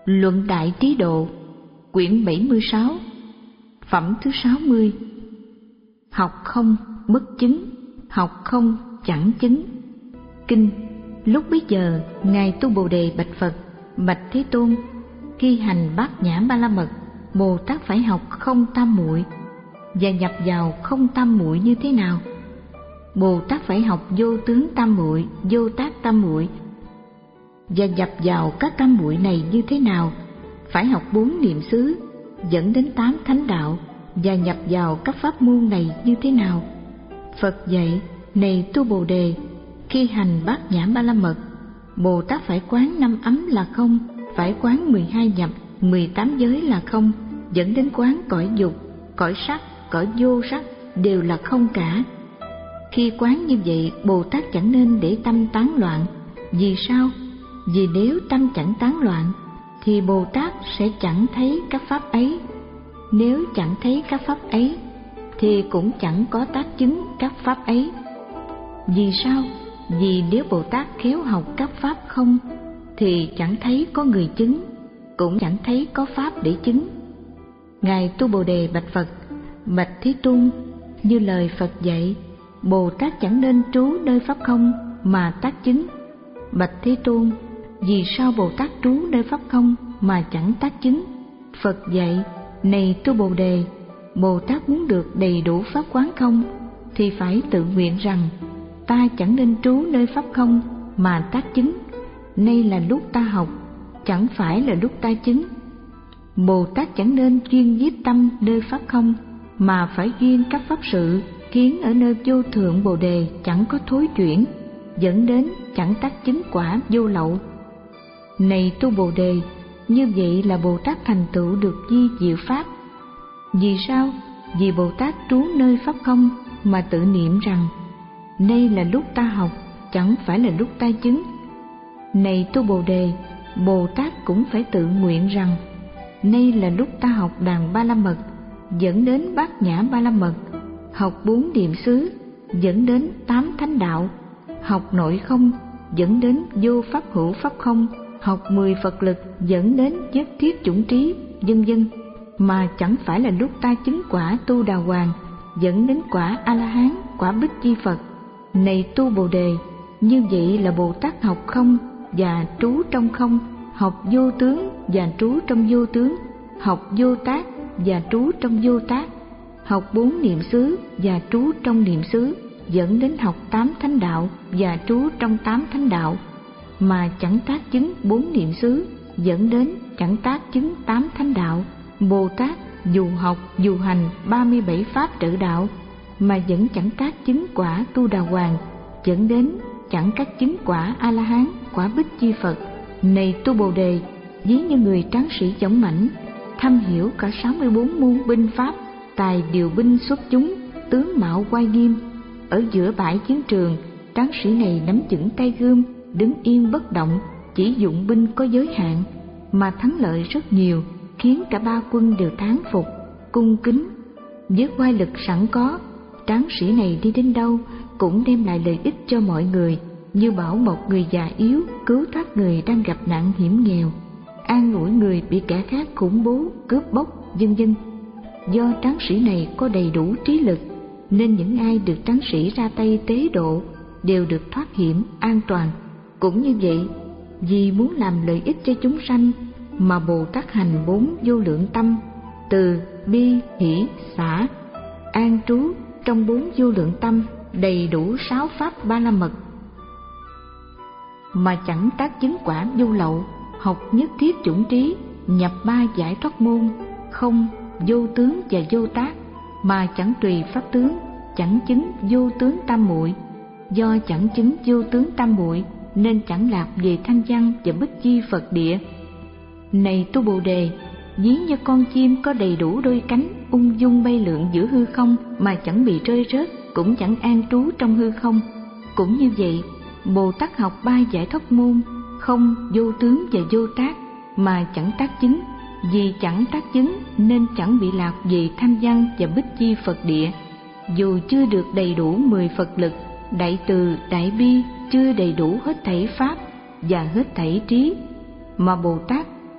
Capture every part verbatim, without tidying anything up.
Luận Đại Trí Độ, quyển bảy mươi sáu, phẩm thứ sáu mươi. Học không bất chứng, học không chẳng chứng. Kinh. Lúc bấy giờ, Ngài Tu Bồ Đề bạch Phật: Bạch Thế Tôn, khi hành Bát Nhã Ba La Mật, Bồ Tát phải học không tam muội và nhập vào không tam muội như thế nào? Bồ Tát phải học vô tướng tam muội, vô tác tam muội và nhập vào các tam muội này như thế nào? Phải học bốn niệm xứ dẫn đến tám thánh đạo và nhập vào các pháp môn này như thế nào? Phật dạy: Này Tu Bồ Đề, khi hành Bát Nhã Ba La Mật, Bồ Tát phải quán năm ấm là không, phải quán mười hai nhập, mười tám giới là không, dẫn đến quán cõi dục, cõi sắc, cõi vô sắc đều là không cả. Khi quán như vậy, Bồ Tát chẳng nên để tâm tán loạn. Vì sao? Vì nếu tâm chẳng tán loạn thì Bồ Tát sẽ chẳng thấy các pháp ấy. Nếu chẳng thấy các pháp ấy thì cũng chẳng có tác chứng các pháp ấy. Vì sao? Vì nếu Bồ Tát khéo học các pháp không thì chẳng thấy có người chứng, cũng chẳng thấy có pháp để chứng. Ngài Tu Bồ Đề bạch Phật: Bạch Thế Tôn, như lời Phật dạy, Bồ Tát chẳng nên trú nơi pháp không mà tác chứng. Bạch Thế Tôn, vì sao Bồ Tát trú nơi pháp không mà chẳng tác chứng? Phật dạy: Này Tu Bồ Đề, Bồ Tát muốn được đầy đủ pháp quán không thì phải tự nguyện rằng: Ta chẳng nên trú nơi pháp không mà tác chứng. Nay là lúc ta học, chẳng phải là lúc ta chứng. Bồ Tát chẳng nên chuyên nhiếp tâm nơi pháp không mà phải duyên các pháp sự khiến ở nơi vô thượng Bồ Đề chẳng có thối chuyển, dẫn đến chẳng tác chứng quả vô lậu. Này Tu Bồ Đề, như vậy là Bồ Tát thành tựu được di diệu pháp. Vì sao? Vì Bồ Tát trú nơi pháp không mà tự niệm rằng: Nay là lúc ta học, chẳng phải là lúc ta chứng. Này Tu Bồ Đề, Bồ Tát cũng phải tự nguyện rằng: Nay là lúc ta học đàn Ba La Mật, dẫn đến Bát Nhã Ba La Mật, học bốn niệm xứ, dẫn đến tám thánh đạo, học nội không, dẫn đến vô pháp hữu pháp không, học mười Phật lực, dẫn đến nhất thiết chủng trí, vân vân, mà chẳng phải là lúc ta chứng quả Tu Đà Hoàng, dẫn đến quả A La Hán, quả Bích Chi Phật. Này Tu Bồ Đề, như vậy là Bồ Tát học không và trú trong không, học vô tướng và trú trong vô tướng, học vô tác và trú trong vô tác, học bốn niệm xứ và trú trong niệm xứ, dẫn đến học tám thánh đạo và trú trong tám thánh đạo, mà chẳng tác chứng bốn niệm xứ, dẫn đến chẳng tác chứng tám thánh đạo. Bồ Tát dù học dù hành ba mươi bảy pháp trợ đạo mà vẫn chẳng tác chứng quả Tu Đà Hoàng, dẫn đến chẳng tác chứng quả A La Hán, quả Bích Chi Phật. Này Tu Bồ Đề, ví như người tráng sĩ dũng mãnh, thâm hiểu cả sáu mươi bốn môn binh pháp, tài điều binh xuất chúng, tướng mạo oai nghiêm. Ở giữa bãi chiến trường, tráng sĩ này nắm chững tay gươm, đứng yên bất động, chỉ dụng binh có giới hạn mà thắng lợi rất nhiều, khiến cả ba quân đều thán phục, cung kính. Với oai lực sẵn có, tráng sĩ này đi đến đâu cũng đem lại lợi ích cho mọi người, như bảo một người già yếu, cứu thoát người đang gặp nạn hiểm nghèo, an ủi người bị kẻ khác khủng bố, cướp bóc, vân vân. Do tráng sĩ này có đầy đủ trí lực, nên những ai được tráng sĩ ra tay tế độ đều được thoát hiểm, an toàn. Cũng như vậy, vì muốn làm lợi ích cho chúng sanh mà Bồ Tát hành bốn vô lượng tâm, từ bi hỷ xả, an trú trong bốn vô lượng tâm, đầy đủ sáu pháp Ba La Mật, mà chẳng tác chứng quả vô lậu, học nhất thiết chủng trí, nhập ba giải thoát môn, không, vô tướng và vô tác, mà chẳng tùy pháp tướng, chẳng chứng vô tướng tam muội. Do chẳng chứng vô tướng tam muội nên chẳng lạc về thanh văn và Bích Chi Phật địa. Này Tu Bồ Đề, ví như con chim có đầy đủ đôi cánh, ung dung bay lượn giữa hư không mà chẳng bị rơi rớt, cũng chẳng an trú trong hư không. Cũng như vậy, Bồ Tát học ba giải thoát môn, không, vô tướng và vô tác, mà chẳng tác chứng. Vì chẳng tác chứng nên chẳng bị lạc về thanh văn và Bích Chi Phật địa. Dù chưa được đầy đủ mười Phật lực, đại từ, đại bi, chưa đầy đủ hết thảy pháp và hết thảy trí, mà Bồ Tát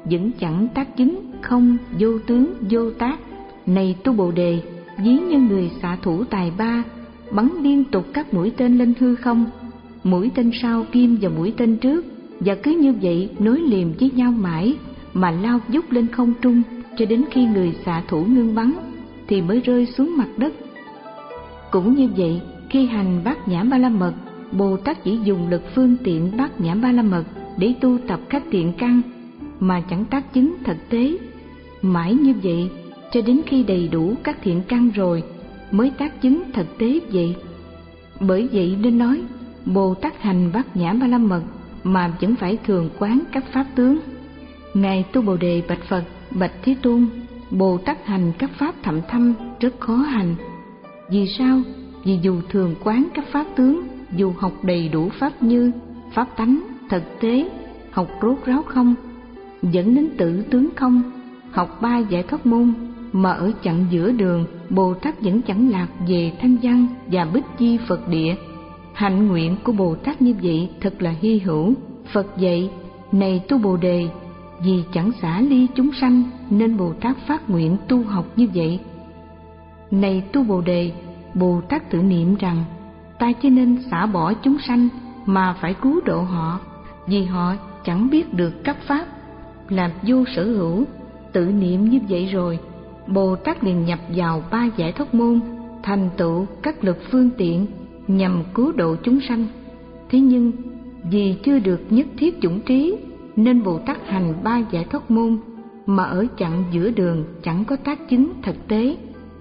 vẫn chẳng tác chứng, không, vô tướng, vô tác. Này tu Bồ Đề, ví như người xạ thủ tài ba, bắn liên tục các mũi tên lên hư không, mũi tên sau kim vào mũi tên trước, và cứ như vậy nối liền với nhau mãi, mà lao vút lên không trung cho đến khi người xạ thủ ngưng bắn thì mới rơi xuống mặt đất. Cũng như vậy, khi hành Bát Nhã Ba La Mật, Bồ Tát chỉ dùng lực phương tiện Bát Nhã Ba La Mật để tu tập các thiện căn mà chẳng tác chứng thực tế. Mãi như vậy cho đến khi đầy đủ các thiện căn rồi mới tác chứng thực tế vậy. Bởi vậy nên nói Bồ Tát hành Bát Nhã Ba La Mật mà vẫn phải thường quán các pháp tướng. Ngài tu Bồ Đề bạch Phật: Bạch Thế Tôn, Bồ Tát hành các pháp thậm thâm rất khó hành. Vì sao? Vì dù thường quán các pháp tướng, dù học đầy đủ pháp như pháp tánh, thực tế, học rốt ráo không, dẫn đến tự tướng không, học ba giải thoát môn, mà ở chặng giữa đường Bồ Tát vẫn chẳng lạc về thanh văn và bích chi Phật địa. Hạnh nguyện của Bồ Tát như vậy thật là hy hữu. Phật dạy: này tu Bồ Đề, vì chẳng xả ly chúng sanh nên Bồ Tát phát nguyện tu học như vậy. Này tu Bồ Đề, Bồ Tát tự niệm rằng ta chỉ nên xả bỏ chúng sanh mà phải cứu độ họ, vì họ chẳng biết được các pháp, làm vô sở hữu. Tự niệm như vậy rồi, Bồ Tát liền nhập vào ba giải thoát môn, thành tựu các lực phương tiện nhằm cứu độ chúng sanh. Thế nhưng vì chưa được nhất thiết chủng trí nên Bồ Tát hành ba giải thoát môn mà ở chặng giữa đường chẳng có tác chứng thực tế.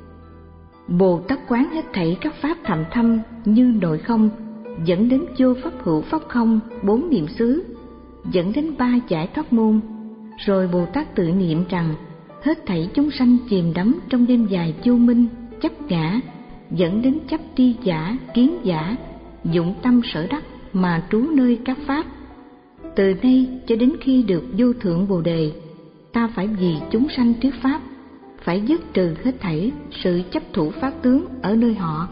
Bồ Tát quán hết thảy các pháp thậm thâm như nội không, dẫn đến vô pháp hữu pháp không, bốn niệm xứ, dẫn đến ba giải thoát môn. Rồi Bồ Tát tự niệm rằng hết thảy chúng sanh chìm đắm trong đêm dài vô minh, chấp ngã, dẫn đến chấp tri giả, kiến giả, dụng tâm sở đắc mà trú nơi các pháp. Từ nay cho đến khi được vô thượng Bồ Đề, ta phải vì chúng sanh thuyết pháp, phải dứt trừ hết thảy sự chấp thủ pháp tướng ở nơi họ.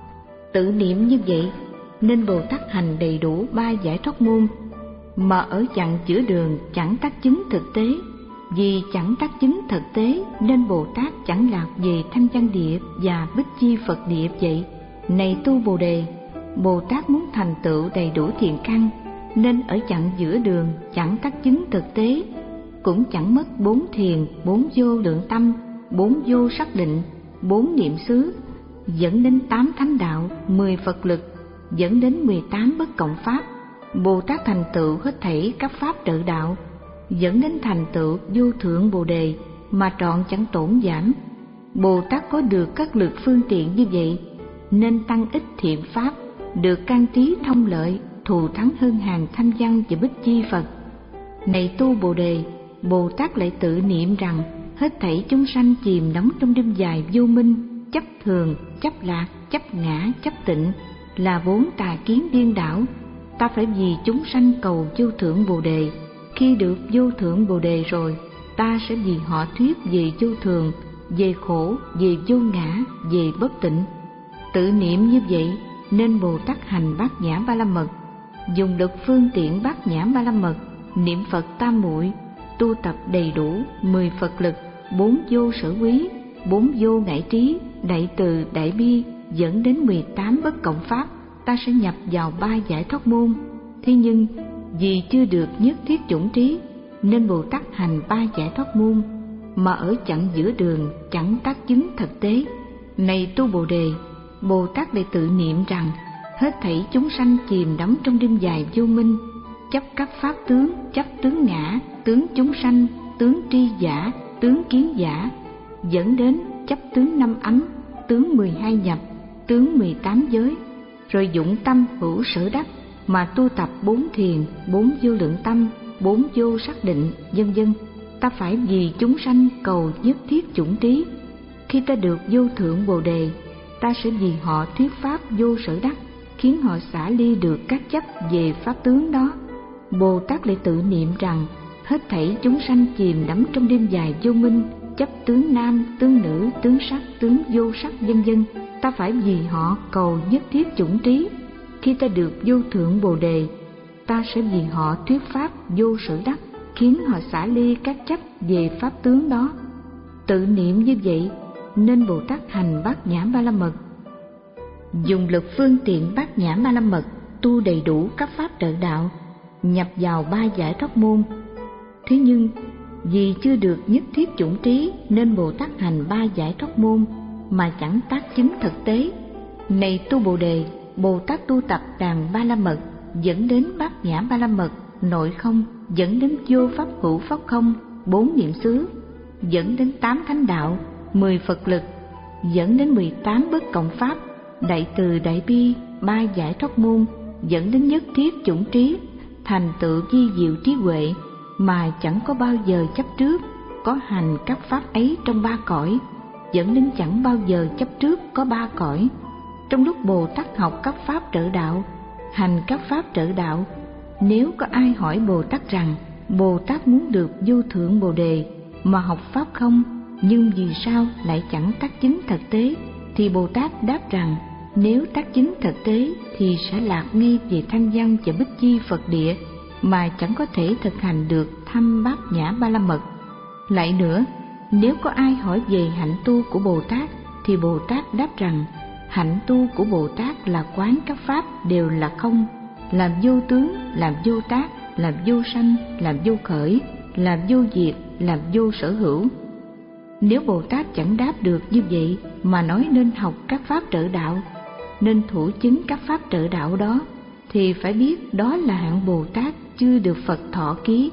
Tự niệm như vậy nên Bồ Tát hành đầy đủ ba giải thoát môn, mà ở chặng giữa đường chẳng tác chứng thực tế. Vì chẳng tác chứng thực tế nên Bồ Tát chẳng lạc về thanh văn địa và bích chi Phật địa vậy. Này tu Bồ Đề, Bồ Tát muốn thành tựu đầy đủ thiện căn nên ở chặng giữa đường chẳng tác chứng thực tế, cũng chẳng mất bốn thiền, bốn vô lượng tâm, bốn vô sắc định, bốn niệm xứ, dẫn đến tám thánh đạo, mười Phật lực, dẫn đến mười tám bất cộng pháp. Bồ Tát thành tựu hết thảy các pháp trợ đạo, dẫn đến thành tựu vô thượng Bồ Đề mà trọn chẳng tổn giảm. Bồ Tát có được các lực phương tiện như vậy nên tăng ích thiện pháp, được căn trí thông lợi, thù thắng hơn hàng thanh văn và bích chi Phật. Này tu Bồ Đề, Bồ Tát lại tự niệm rằng hết thảy chúng sanh chìm đắm trong đêm dài vô minh, chấp thường, chấp lạc, chấp ngã, chấp tịnh là vốn tà kiến điên đảo. Ta phải vì chúng sanh cầu vô thượng Bồ Đề. Khi được vô thượng Bồ Đề rồi, ta sẽ vì họ thuyết về vô thường, về khổ, về vô ngã, về bất tịnh. Tự niệm như vậy nên Bồ Tát hành Bát Nhã Ba La Mật, dùng lực phương tiện Bát Nhã Ba La Mật, niệm Phật tam muội, tu tập đầy đủ mười Phật lực, bốn vô sở quý, bốn vô ngải trí, đại từ, đại bi, dẫn đến mười tám bất cộng pháp. Ta sẽ nhập vào ba giải thoát môn. Thế nhưng vì chưa được nhất thiết chủng trí nên Bồ Tát hành ba giải thoát môn mà ở chặng giữa đường chẳng tác chứng thực tế. Này tu Bồ Đề, Bồ Tát lại tự niệm rằng hết thảy chúng sanh chìm đắm trong đêm dài vô minh, chấp các pháp tướng, chấp tướng ngã, tướng chúng sanh, tướng tri giả, tướng kiến giả, dẫn đến chấp tướng năm ánh, tướng mười hai nhập, tướng mười tám giới, rồi dụng tâm hữu sở đắc mà tu tập bốn thiền, bốn vô lượng tâm, bốn vô sắc định, vân vân. Ta phải vì chúng sanh cầu nhất thiết chủng trí. Khi ta được vô thượng Bồ Đề, ta sẽ vì họ thuyết pháp vô sở đắc, khiến họ xả ly được các chấp về pháp tướng đó. Bồ Tát lại tự niệm rằng hết thảy chúng sanh chìm đắm trong đêm dài vô minh, chấp tướng nam, tướng nữ, tướng sắc, tướng vô sắc, vân vân. Ta phải vì họ cầu nhất thiết chủng trí. Khi ta được vô thượng Bồ Đề, ta sẽ vì họ thuyết pháp vô sở đắc, khiến họ xả ly các chấp về pháp tướng đó. Tự niệm như vậy nên Bồ Tát hành Bát Nhã Ba La Mật. Dùng lực phương tiện Bát Nhã Ba La Mật tu đầy đủ các pháp trợ đạo, nhập vào ba giải thoát môn. Thế nhưng vì chưa được nhất thiết chủng trí nên Bồ Tát hành ba giải thoát môn mà chẳng tác chứng thực tế. Này tu Bồ Đề, Bồ Tát tu tập đàn Ba La Mật dẫn đến Bát Nhã Ba La Mật nội không, dẫn đến vô pháp hữu pháp không, bốn niệm xứ, dẫn đến tám thánh đạo, mười Phật lực, dẫn đến mười tám bất cộng pháp, đại từ đại bi, ba giải thoát môn, dẫn đến nhất thiết chủng trí, thành tựu vi diệu trí huệ mà chẳng có bao giờ chấp trước, có hành các pháp ấy trong ba cõi, dẫn đến chẳng bao giờ chấp trước có ba cõi. Trong lúc Bồ Tát học các pháp trợ đạo, hành các pháp trợ đạo, nếu có ai hỏi Bồ Tát rằng Bồ Tát muốn được vô thượng Bồ Đề mà học pháp không, nhưng vì sao lại chẳng tác chứng thực tế, thì Bồ Tát đáp rằng nếu tác chứng thực tế thì sẽ lạc ngay về thanh văn và bích chi Phật địa mà chẳng có thể thực hành được thăm Bát Nhã Ba La Mật. Lại nữa, nếu có ai hỏi về hạnh tu của Bồ Tát thì Bồ Tát đáp rằng hạnh tu của Bồ Tát là quán các pháp đều là không, làm vô tướng, làm vô tác, làm vô sanh, làm vô khởi, làm vô diệt, làm vô sở hữu. Nếu Bồ Tát chẳng đáp được như vậy mà nói nên học các pháp trợ đạo, nên thủ chứng các pháp trợ đạo đó, thì phải biết đó là hạng Bồ Tát chưa được Phật thọ ký.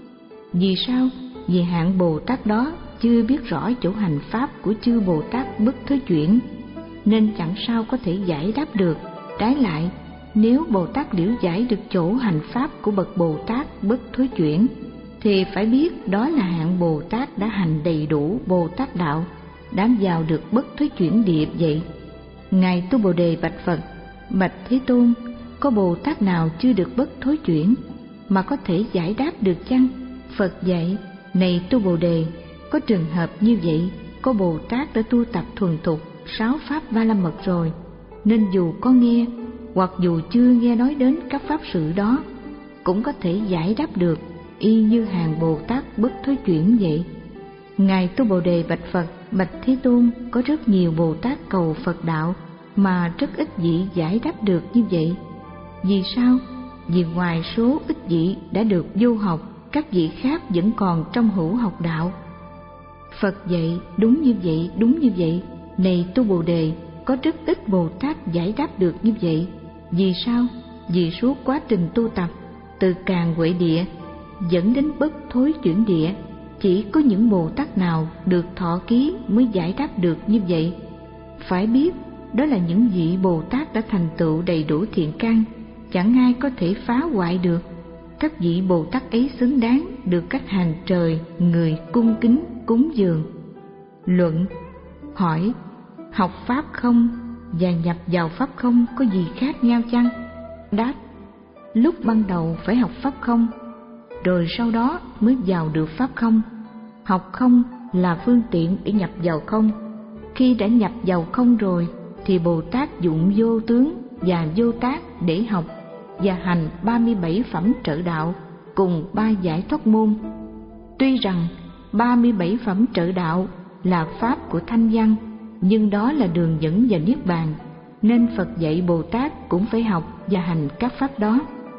Vì sao? Vì hạng Bồ Tát đó chưa biết rõ chỗ hành pháp của chư Bồ Tát bất thối chuyển, nên chẳng sao có thể giải đáp được. Trái lại, nếu Bồ Tát liễu giải được chỗ hành pháp của bậc Bồ Tát bất thối chuyển, thì phải biết đó là hạng Bồ Tát đã hành đầy đủ Bồ Tát đạo, đã vào được bất thối chuyển địa vậy. Ngài Tu Bồ Đề bạch Phật: Bạch Thế Tôn, có Bồ Tát nào chưa được bất thối chuyển mà có thể giải đáp được chăng? Phật dạy: Này Tu Bồ Đề, có trường hợp như vậy, có Bồ Tát đã tu tập thuần thục sáu pháp Ba La Mật rồi, nên dù có nghe hoặc dù chưa nghe nói đến các pháp sự đó, cũng có thể giải đáp được, y như hàng Bồ Tát bất thối chuyển vậy. Ngài Tu Bồ Đề bạch Phật: Bạch Thế Tôn, có rất nhiều Bồ Tát cầu Phật đạo mà rất ít vị giải đáp được như vậy. Vì sao? Vì ngoài số ít vị đã được vô học, các vị khác vẫn còn trong hữu học đạo. Phật dạy: Đúng như vậy, đúng như vậy. Này Tu Bồ Đề, có rất ít Bồ Tát giải đáp được như vậy. Vì sao? Vì suốt quá trình tu tập từ Càn Huệ địa dẫn đến bất thối chuyển địa, chỉ có những Bồ Tát nào được thọ ký mới giải đáp được như vậy. Phải biết đó là những vị Bồ Tát đã thành tựu đầy đủ thiện căn, chẳng ai có thể phá hoại được. Các vị Bồ Tát ấy xứng đáng được các hàng trời người cung kính cúng dường. Luận: Hỏi: Học pháp không và nhập vào pháp không có gì khác nhau chăng? Đáp: Lúc ban đầu phải học pháp không, rồi sau đó mới vào được pháp không. Học không là phương tiện để nhập vào không. Khi đã nhập vào không rồi thì Bồ Tát dụng vô tướng và vô tác để học và hành ba mươi bảy phẩm trợ đạo cùng ba giải thoát môn. Tuy rằng ba mươi bảy phẩm trợ đạo là pháp của thanh văn, nhưng đó là đường dẫn vào niết bàn, nên Phật dạy Bồ Tát cũng phải học và hành các pháp đó.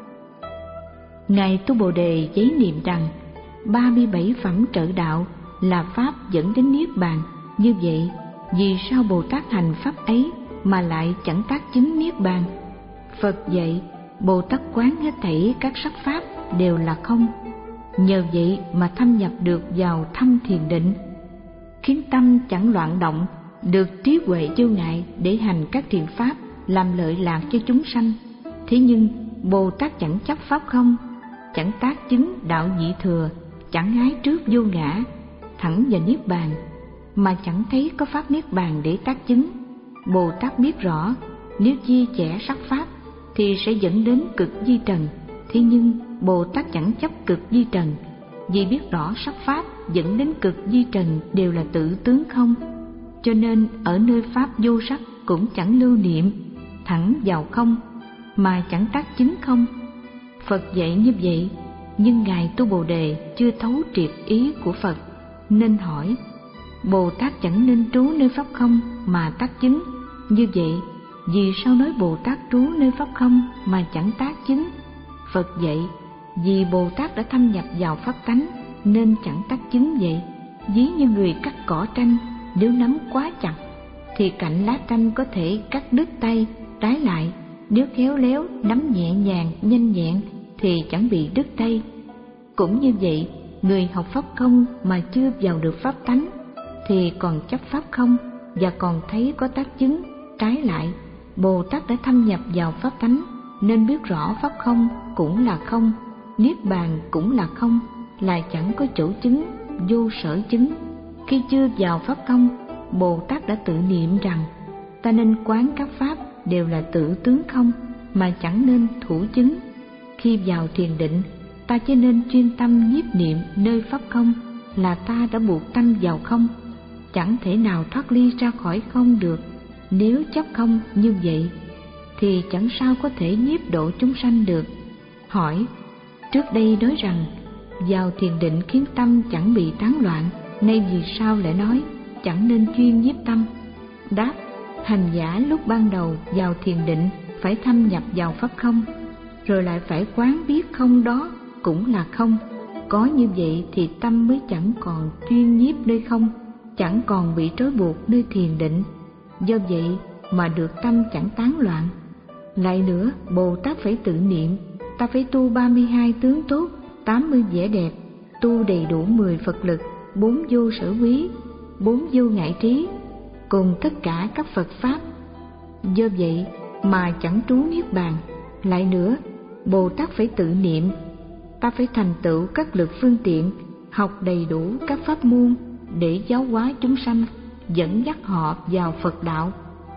Ngài Tu Bồ Đề giấy niệm rằng ba mươi bảy phẩm trợ đạo là pháp dẫn đến niết bàn. Như vậy, vì sao Bồ Tát hành pháp ấy mà lại chẳng tác chứng niết bàn? Phật dạy: Bồ Tát quán hết thảy các sắc pháp đều là không, nhờ vậy mà thâm nhập được vào thâm thiền định, khiến tâm chẳng loạn động, được trí huệ vô ngại để hành các thiện pháp làm lợi lạc cho chúng sanh. Thế nhưng Bồ Tát chẳng chấp pháp không, chẳng tác chứng đạo nhị thừa, chẳng ái trước vô ngã, thẳng vào niết bàn, mà chẳng thấy có pháp niết bàn để tác chứng. Bồ Tát biết rõ nếu chia sẻ sắc pháp thì sẽ dẫn đến cực di trần. Thế nhưng Bồ Tát chẳng chấp cực di trần, vì biết rõ sắc pháp dẫn đến cực di trần đều là tự tướng không, cho nên ở nơi pháp vô sắc cũng chẳng lưu niệm, thẳng vào không mà chẳng tác chứng không. Phật dạy như vậy nhưng Ngài Tu Bồ Đề chưa thấu triệt ý của Phật, nên hỏi: Bồ Tát chẳng nên trú nơi pháp không mà tác chứng. Như vậy, vì sao nói Bồ Tát trú nơi pháp không mà chẳng tác chứng? Phật dạy: vì Bồ Tát đã thâm nhập vào pháp tánh nên chẳng tác chứng vậy. Ví như người cắt cỏ tranh, nếu nắm quá chặt thì cạnh lá tranh có thể cắt đứt tay. Trái lại, nếu khéo léo nắm nhẹ nhàng nhanh nhẹn thì chẳng bị đứt tay. Cũng như vậy, người học pháp không mà chưa vào được pháp tánh thì còn chấp pháp không và còn thấy có tác chứng. Trái lại, Bồ Tát đã thâm nhập vào pháp tánh nên biết rõ pháp không cũng là không, niết bàn cũng là không, là chẳng có chỗ chứng, vô sở chứng. Khi chưa vào pháp không, Bồ Tát đã tự niệm rằng ta nên quán các pháp đều là tự tướng không mà chẳng nên thủ chứng. Khi vào thiền định, ta chỉ nên chuyên tâm nhiếp niệm nơi pháp không, là ta đã buộc tâm vào không, chẳng thể nào thoát ly ra khỏi không được. Nếu chấp không như vậy thì chẳng sao có thể nhiếp độ chúng sanh được. Hỏi: trước đây nói rằng vào thiền định khiến tâm chẳng bị tán loạn, nay vì sao lại nói chẳng nên chuyên nhiếp tâm? Đáp: hành giả lúc ban đầu vào thiền định phải thâm nhập vào pháp không, rồi lại phải quán biết không đó cũng là không. Có như vậy thì tâm mới chẳng còn chuyên nhiếp nơi không, chẳng còn bị trói buộc nơi thiền định. Do vậy mà được tâm chẳng tán loạn. Lại nữa, Bồ Tát phải tự niệm: ta phải tu ba mươi hai tướng tốt, tám mươi vẻ đẹp, tu đầy đủ mười Phật lực, bốn vô sở quý, bốn vô ngại trí, cùng tất cả các Phật pháp. Do vậy mà chẳng trú niết bàn. Lại nữa, Bồ Tát phải tự niệm: ta phải thành tựu các lực phương tiện, học đầy đủ các pháp môn để giáo hóa chúng sanh, dẫn dắt họ vào Phật đạo.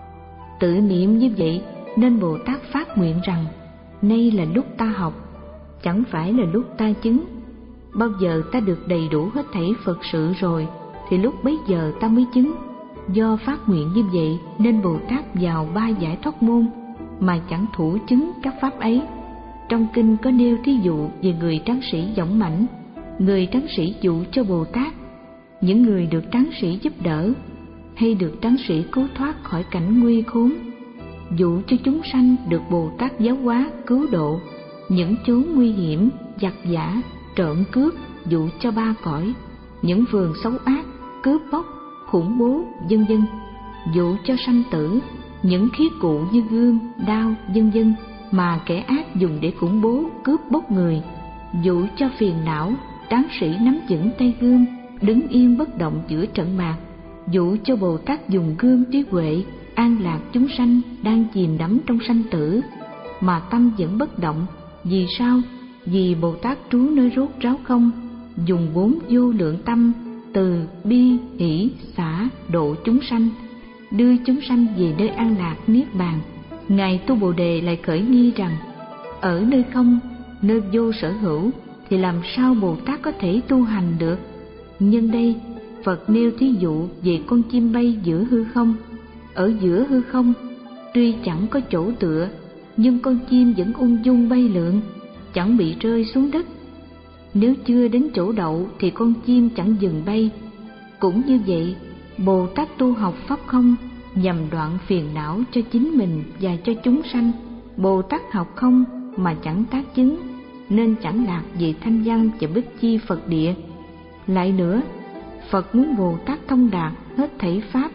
Tự niệm như vậy nên Bồ Tát phát nguyện rằng: nay là lúc ta học, chẳng phải là lúc ta chứng. Bao giờ ta được đầy đủ hết thảy Phật sự rồi thì lúc bấy giờ ta mới chứng. Do phát nguyện như vậy nên Bồ Tát vào ba giải thoát môn mà chẳng thủ chứng các pháp ấy. Trong kinh có nêu thí dụ về người tráng sĩ dũng mãnh. Người tráng sĩ dụ cho Bồ Tát, những người được tráng sĩ giúp đỡ hay được tráng sĩ cứu thoát khỏi cảnh nguy khốn. Dụ cho chúng sanh được Bồ Tát giáo hóa cứu độ. Những chốn nguy hiểm, giặc giả, trộm cướp dụ cho ba cõi. Những vườn xấu ác, cướp bóc, khủng bố, vân vân dụ cho sanh tử. Những khí cụ như gươm, đao, vân vân mà kẻ ác dùng để khủng bố, cướp bóc người dụ cho phiền não. Tráng sĩ nắm vững tay gươm, đứng yên bất động giữa trận mạc, dụ cho Bồ Tát dùng gươm trí huệ an lạc chúng sanh đang chìm đắm trong sanh tử mà tâm vẫn bất động. Vì sao? Vì Bồ Tát trú nơi rốt ráo không, dùng bốn vô lượng tâm từ bi hỷ xả độ chúng sanh, đưa chúng sanh về nơi an lạc niết bàn. Ngài Tu Bồ Đề lại khởi nghi rằng: ở nơi không, nơi vô sở hữu thì làm sao Bồ Tát có thể tu hành được? Nhân đây Phật nêu thí dụ về con chim bay giữa hư không. Ở giữa hư không tuy chẳng có chỗ tựa, nhưng con chim vẫn ung dung bay lượn, chẳng bị rơi xuống đất. Nếu chưa đến chỗ đậu thì con chim chẳng dừng bay. Cũng như vậy, Bồ Tát tu học pháp không nhằm đoạn phiền não cho chính mình và cho chúng sanh. Bồ Tát học không mà chẳng tác chứng, nên chẳng lạc về thanh văn và bích chi Phật địa. Lại nữa, Phật muốn Bồ Tát thông đạt hết thảy pháp,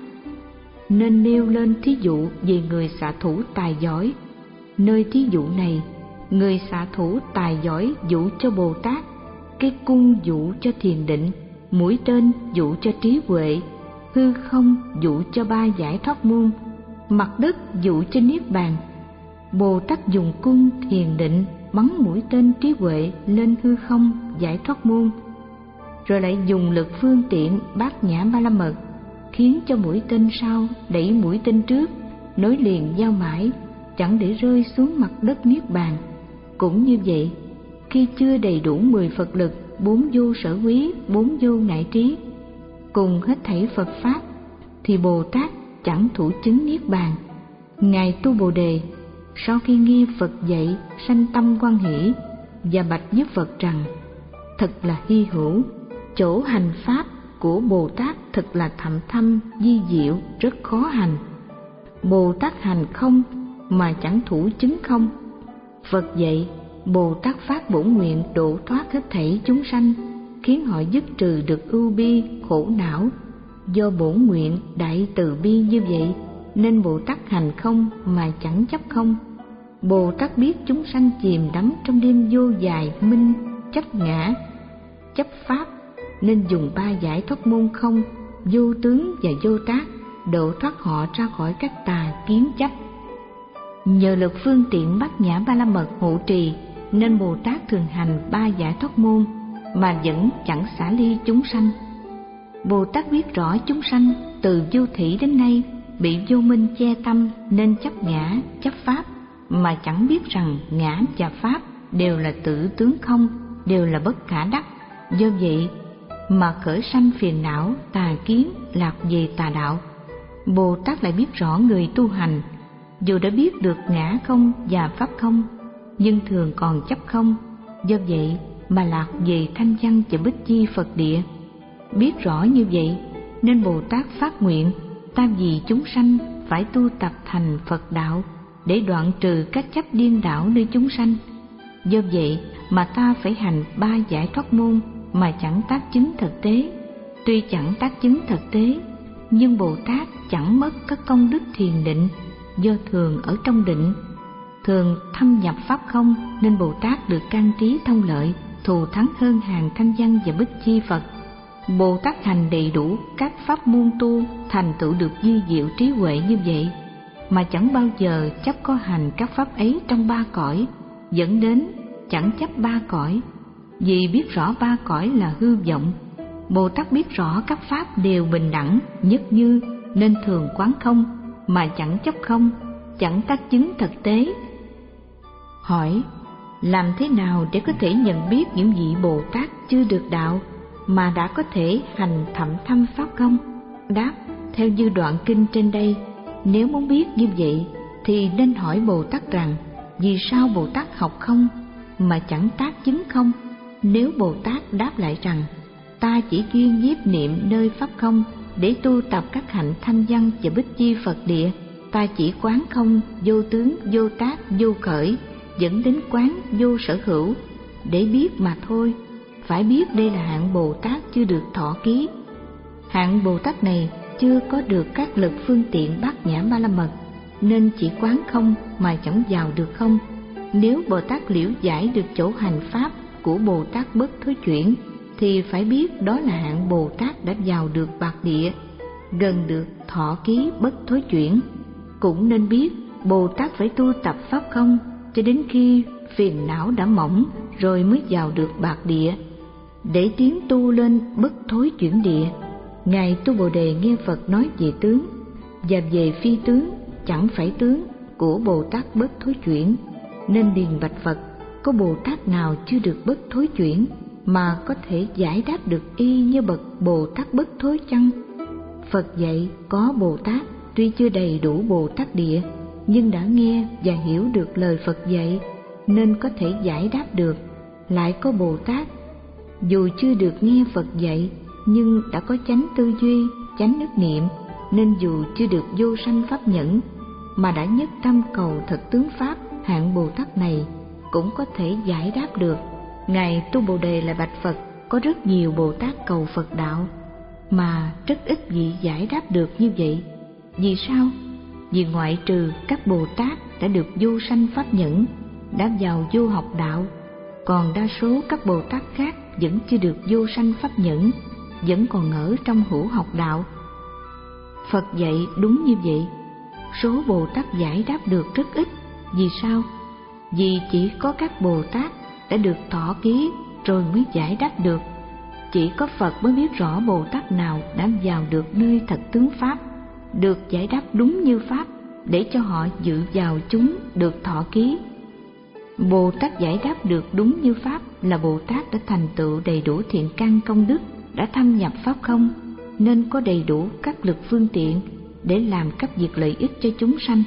nên nêu lên thí dụ về người xạ thủ tài giỏi. Nơi thí dụ này, người xạ thủ tài giỏi dụ cho Bồ Tát, cái cung dụ cho thiền định, mũi tên dụ cho trí huệ, hư không dụ cho ba giải thoát môn, mặt đất dụ cho niết bàn. Bồ Tát dùng cung thiền định bắn mũi tên trí huệ lên hư không giải thoát môn, rồi lại dùng lực phương tiện bát nhã ba la mật khiến cho mũi tên sau đẩy mũi tên trước, nối liền giao mãi, chẳng để rơi xuống mặt đất niết bàn. Cũng như vậy, khi chưa đầy đủ mười Phật lực, bốn vô sở quý, bốn vô ngại trí, cùng hết thảy Phật pháp, thì Bồ Tát chẳng thủ chứng niết bàn. Ngài Tu Bồ Đề sau khi nghe Phật dạy sanh tâm hoan hỷ, và bạch với Phật rằng: thật là hy hữu, chỗ hành pháp của Bồ Tát thật là thậm thâm vi diệu, rất khó hành. Bồ Tát hành không mà chẳng thủ chứng không. Phật dạy Bồ Tát phát bổn nguyện độ thoát hết thảy chúng sanh, khiến họ dứt trừ được ưu bi khổ não. Do bổn nguyện đại từ bi như vậy nên Bồ Tát hành không mà chẳng chấp không. Bồ Tát biết chúng sanh chìm đắm trong đêm vô dài minh, chấp ngã, chấp pháp, nên dùng ba giải thoát môn không, vô tướng và vô tác độ thoát họ ra khỏi các tà kiến chấp. Nhờ lực phương tiện bát nhã ba la mật hộ trì nên Bồ Tát thường hành ba giải thoát môn mà vẫn chẳng xả ly chúng sanh. Bồ Tát biết rõ chúng sanh từ vô thủy đến nay bị vô minh che tâm nên chấp ngã, chấp pháp, mà chẳng biết rằng ngã và pháp đều là tự tướng không, đều là bất khả đắc. Do vậy mà khởi sanh phiền não, tà kiến, lạc về tà đạo. Bồ Tát lại biết rõ người tu hành dù đã biết được ngã không và pháp không, nhưng thường còn chấp không. Do vậy mà lạc về thanh văn và bích chi Phật địa. Biết rõ như vậy nên Bồ Tát phát nguyện ta vì chúng sanh phải tu tập thành Phật đạo để đoạn trừ các chấp điên đảo nơi chúng sanh. Do vậy mà ta phải hành ba giải thoát môn mà chẳng tác chứng thực tế. Tuy chẳng tác chứng thực tế, nhưng Bồ Tát chẳng mất các công đức thiền định, do thường ở trong định, thường thâm nhập pháp không, nên Bồ Tát được căn trí thông lợi, thù thắng hơn hàng thanh văn và bích chi Phật. Bồ Tát hành đầy đủ các pháp môn tu, thành tựu được vi diệu trí huệ như vậy, mà chẳng bao giờ chấp có hành các pháp ấy trong ba cõi, dẫn đến chẳng chấp ba cõi. Vì biết rõ ba cõi là hư vọng, Bồ Tát biết rõ các pháp đều bình đẳng, nhất như, nên thường quán không mà chẳng chấp không, chẳng tác chứng thực tế. Hỏi: làm thế nào để có thể nhận biết những vị Bồ Tát chưa được đạo mà đã có thể hành thậm thâm pháp không? Đáp: theo như đoạn kinh trên đây, nếu muốn biết như vậy thì nên hỏi Bồ Tát rằng: vì sao Bồ Tát học không mà chẳng tác chứng không? Nếu Bồ Tát đáp lại rằng: ta chỉ chuyên nhiếp niệm nơi pháp không để tu tập các hạnh thanh văn và bích chi Phật địa, ta chỉ quán không, vô tướng, vô tác, vô khởi, dẫn đến quán vô sở hữu để biết mà thôi. Phải biết đây là hạng Bồ Tát chưa được thọ ký. Hạng Bồ Tát này chưa có được các lực phương tiện bát nhã ba la mật, nên chỉ quán không mà chẳng vào được không. Nếu Bồ Tát liễu giải được chỗ hành pháp của Bồ Tát bất thối chuyển, thì phải biết đó là hạng Bồ Tát đã vào được bạc địa, gần được thọ ký bất thối chuyển. Cũng nên biết Bồ Tát phải tu tập pháp không cho đến khi phiền não đã mỏng rồi mới vào được bạc địa, để tiến tu lên bất thối chuyển địa. Ngài Tu Bồ Đề nghe Phật nói về tướng và về phi tướng, chẳng phải tướng của Bồ Tát bất thối chuyển, nên liền bạch Phật: có Bồ Tát nào chưa được bất thối chuyển mà có thể giải đáp được y như bậc Bồ Tát bất thối chăng? Phật dạy có Bồ Tát tuy chưa đầy đủ Bồ Tát địa, nhưng đã nghe và hiểu được lời Phật dạy nên có thể giải đáp được. Lại có Bồ Tát dù chưa được nghe Phật dạy nhưng đã có chánh tư duy, chánh nhất niệm, nên dù chưa được vô sanh pháp nhẫn mà đã nhất tâm cầu thật tướng pháp, hạng Bồ Tát này cũng có thể giải đáp được. Ngài Tu Bồ Đề là bạch Phật: có rất nhiều Bồ Tát cầu Phật đạo mà rất ít vị giải đáp được như vậy. Vì sao? Vì ngoại trừ các Bồ Tát đã được vô sanh pháp nhẫn, đã vào vô học đạo, còn đa số các Bồ Tát khác vẫn chưa được vô sanh pháp nhẫn, vẫn còn ở trong hữu học đạo. Phật dạy đúng như vậy, số Bồ Tát giải đáp được rất ít. Vì sao? Vì chỉ có các Bồ Tát đã được thọ ký rồi mới giải đáp được. Chỉ có Phật mới biết rõ Bồ Tát nào đã vào được nơi thật tướng pháp, được giải đáp đúng như pháp, để cho họ dự vào chúng được thọ ký. Bồ Tát giải đáp được đúng như pháp là Bồ Tát đã thành tựu đầy đủ thiện căn công đức, đã thâm nhập pháp không, nên có đầy đủ các lực phương tiện để làm các việc lợi ích cho chúng sanh.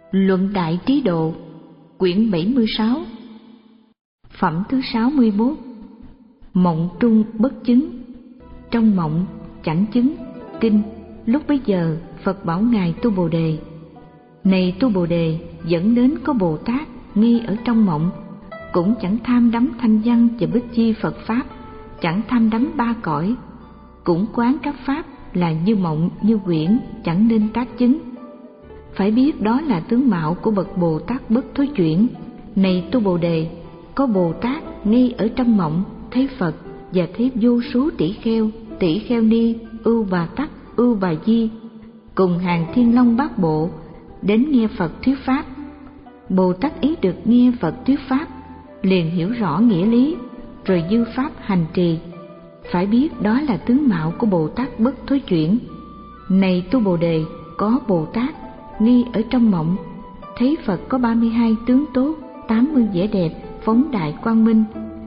Luận Đại Trí Độ, quyển bảy mươi sáu, phẩm thứ sáu mươi mốt. Mộng trung bất chứng, trong mộng chẳng chứng. Kinh. Lúc bấy giờ Phật bảo ngài Tu Bồ Đề: này Tu Bồ Đề, dẫn đến có Bồ Tát nghi ở trong mộng, cũng chẳng tham đắm thanh văn và bích chi Phật pháp, chẳng tham đắm ba cõi, cũng quán các pháp là như mộng như quyển, chẳng nên tác chứng. Phải biết đó là tướng mạo của bậc Bồ Tát bất thối chuyển. Này Tu Bồ Đề, có Bồ Tát nghi ở trong mộng thấy Phật và thấy vô số tỷ kheo, tỷ kheo ni, ưu bà tắc, ưu bà di, cùng hàng thiên long bát bộ đến nghe Phật thuyết pháp. Bồ Tát ý được nghe Phật thuyết pháp, liền hiểu rõ nghĩa lý, rồi dư pháp hành trì. Phải biết đó là tướng mạo của Bồ Tát bất thối chuyển. Này Tu Bồ Đề, có Bồ Tát nghi ở trong mộng thấy Phật có ba mươi hai tướng tốt, tám mươi vẻ đẹp, phóng đại quang minh,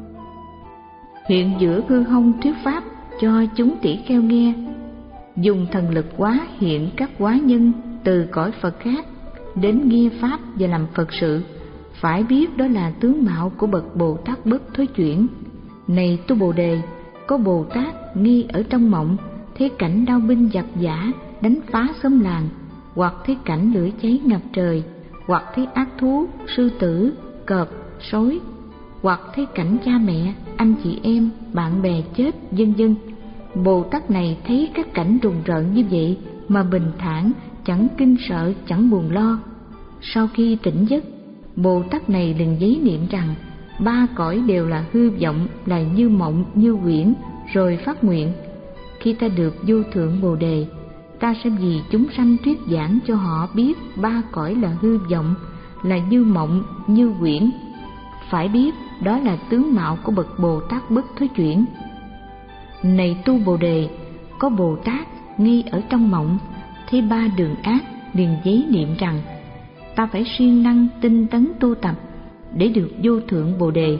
hiện giữa hư không thuyết pháp cho chúng tỷ kheo nghe, dùng thần lực hóa hiện các hóa nhân từ cõi Phật khác đến nghe pháp và làm Phật sự. Phải biết đó là tướng mạo của bậc Bồ Tát bất thối chuyển. Này Tu Bồ Đề, có Bồ Tát nghi ở trong mộng thấy cảnh đao binh giặc giã đánh phá xóm làng, hoặc thấy cảnh lửa cháy ngập trời, hoặc thấy ác thú, sư tử, cọp, sói, hoặc thấy cảnh cha mẹ, anh chị em, bạn bè chết, vân vân. Bồ Tát này thấy các cảnh rùng rợn như vậy mà bình thản, chẳng kinh sợ, chẳng buồn lo. Sau khi tỉnh giấc, Bồ Tát này liền giấy niệm rằng ba cõi đều là hư vọng, là như mộng như quyển, rồi phát nguyện: khi ta được vô thượng Bồ Đề, ta sẽ vì chúng sanh thuyết giảng cho họ biết ba cõi là hư vọng, là như mộng như quyển. Phải biết đó là tướng mạo của bậc Bồ Tát bất thối chuyển. Này Tu Bồ Đề, có Bồ Tát nghi ở trong mộng thấy ba đường ác, liền giấy niệm rằng: ta phải siêng năng tinh tấn tu tập để được vô thượng Bồ Đề,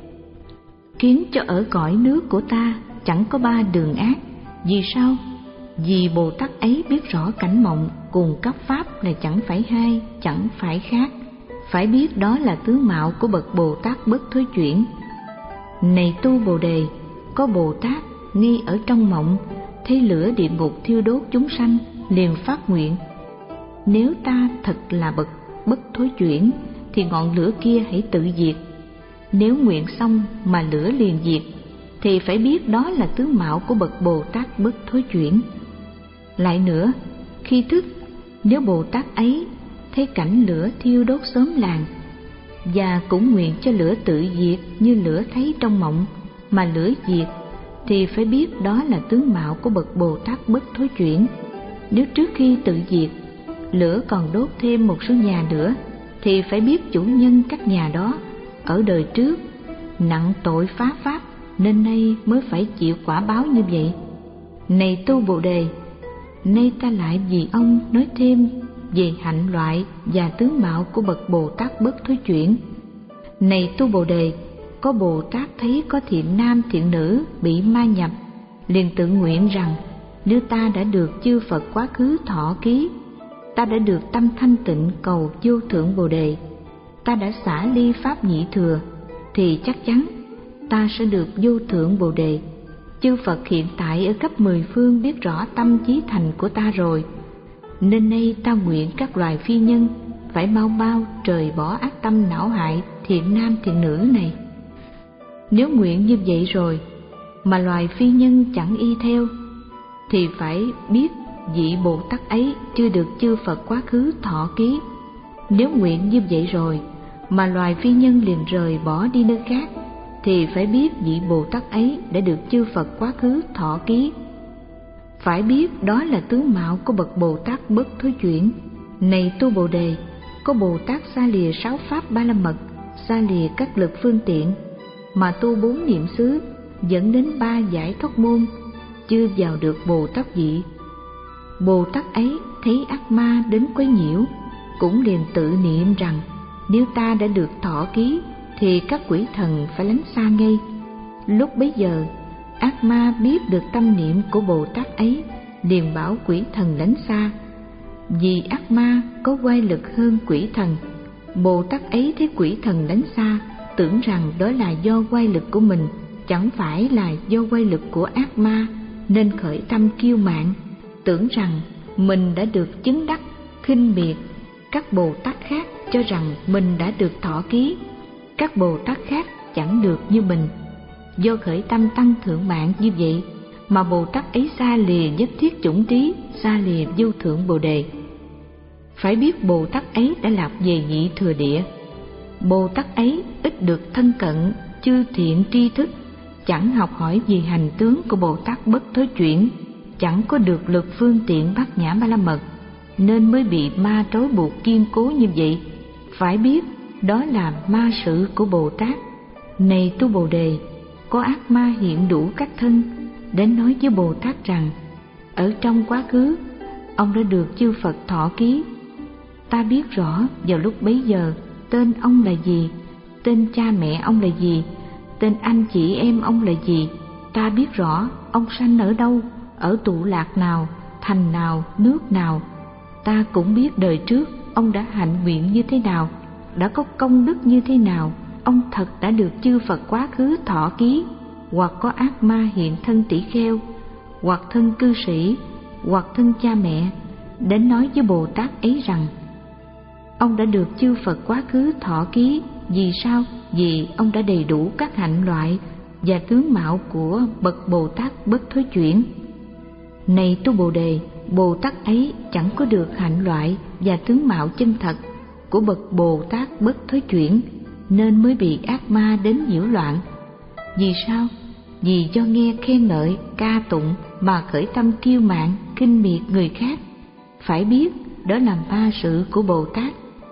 khiến cho ở cõi nước của ta chẳng có ba đường ác. Vì sao? Vì Bồ Tát ấy biết rõ cảnh mộng cùng các pháp là chẳng phải hai, chẳng phải khác. Phải biết đó là tướng mạo của bậc Bồ Tát bất thối chuyển. Này Tu Bồ Đề, có Bồ Tát nghi ở trong mộng thấy lửa địa ngục thiêu đốt chúng sanh, liền phát nguyện: nếu ta thật là bậc bất thối chuyển thì ngọn lửa kia hãy tự diệt. Nếu nguyện xong mà lửa liền diệt thì phải biết đó là tướng mạo của bậc Bồ Tát bất thối chuyển. Lại nữa, khi thức, nếu Bồ Tát ấy thấy cảnh lửa thiêu đốt xóm làng và cũng nguyện cho lửa tự diệt như lửa thấy trong mộng mà lửa diệt, thì phải biết đó là tướng mạo của bậc Bồ Tát bất thối chuyển. Nếu trước khi tự diệt, lửa còn đốt thêm một số nhà nữa, thì phải biết chủ nhân các nhà đó ở đời trước nặng tội phá pháp, nên nay mới phải chịu quả báo như vậy. Này Tu Bồ Đề, nay ta lại vì ông nói thêm về hạnh loại và tướng mạo của bậc Bồ Tát bất thối chuyển. Này Tu Bồ Đề, có Bồ Tát thấy có thiện nam thiện nữ bị ma nhập, liền tự nguyện rằng: nếu ta đã được chư Phật quá khứ thọ ký, ta đã được tâm thanh tịnh cầu vô thượng Bồ Đề, ta đã xả ly pháp nhị thừa, thì chắc chắn ta sẽ được vô thượng Bồ Đề. Chư Phật hiện tại ở khắp mười phương biết rõ tâm chí thành của ta rồi, nên nay ta nguyện các loài phi nhân phải mau mau rời bỏ ác tâm não hại thiện nam thiện nữ này. Nếu nguyện như vậy rồi mà loài phi nhân chẳng y theo, thì phải biết vị Bồ Tát ấy chưa được chư Phật quá khứ thọ ký. Nếu nguyện như vậy rồi mà loài phi nhân liền rời bỏ đi nơi khác, thì phải biết vị Bồ Tát ấy đã được chư Phật quá khứ thọ ký. Phải biết đó là tướng mạo của bậc Bồ Tát bất thối chuyển. Này Tu Bồ Đề, có Bồ Tát xa lìa sáu pháp ba la mật, xa lìa các lực phương tiện, mà tu bốn niệm xứ, dẫn đến ba giải thoát môn, chưa vào được Bồ Tát vị. Bồ Tát ấy thấy ác ma đến quấy nhiễu, cũng liền tự niệm rằng: nếu ta đã được thọ ký thì các quỷ thần phải lánh xa ngay. Lúc bấy giờ, ác ma biết được tâm niệm của Bồ Tát ấy, liền bảo quỷ thần lánh xa. Vì ác ma có oai lực hơn quỷ thần, Bồ Tát ấy thấy quỷ thần đánh xa, tưởng rằng đó là do oai lực của mình, chẳng phải là do oai lực của ác ma, nên khởi tâm kiêu mạn, tưởng rằng mình đã được chứng đắc, khinh miệt các Bồ Tát khác, cho rằng mình đã được thọ ký. Các Bồ Tát khác chẳng được như mình. Do khởi tâm tăng thượng mạng như vậy mà Bồ Tát ấy xa lìa nhất thiết chủng trí, xa lìa vô thượng Bồ Đề. Phải biết Bồ Tát ấy đã lạc về nhị thừa địa. Bồ Tát ấy ít được thân cận chư thiện tri thức, chẳng học hỏi về hành tướng của Bồ Tát bất thối chuyển, chẳng có được lực phương tiện bát nhã ba la mật, nên mới bị ma trói buộc kiên cố như vậy. Phải biết đó là ma sự của Bồ Tát. Này tu Bồ Đề, có ác ma hiện đủ các thân, đến nói với Bồ Tát rằng: ở trong quá khứ ông đã được chư Phật thọ ký. Ta biết rõ vào lúc bấy giờ tên ông là gì, tên cha mẹ ông là gì, tên anh chị em ông là gì. Ta biết rõ ông sanh ở đâu, ở tụ lạc nào, thành nào, nước nào. Ta cũng biết đời trước ông đã hạnh nguyện như thế nào, đã có công đức như thế nào. Ông thật đã được chư Phật quá khứ thọ ký, hoặc có ác ma hiện thân tỷ kheo, hoặc thân cư sĩ, hoặc thân cha mẹ, đến nói với Bồ Tát ấy rằng: ông đã được chư Phật quá khứ thọ ký. Vì sao? Vì ông đã đầy đủ các hạnh loại và tướng mạo của bậc Bồ Tát bất thối chuyển. Này tu Bồ Đề, Bồ Tát ấy chẳng có được hạnh loại và tướng mạo chân thật của bậc Bồ Tát bất thối chuyển, nên mới bị ác ma đến nhiễu loạn. Vì sao? Vì do nghe khen ngợi, ca tụng mà khởi tâm kiêu mạn, khinh miệt người khác. Phải biết đó là ma sự của Bồ Tát.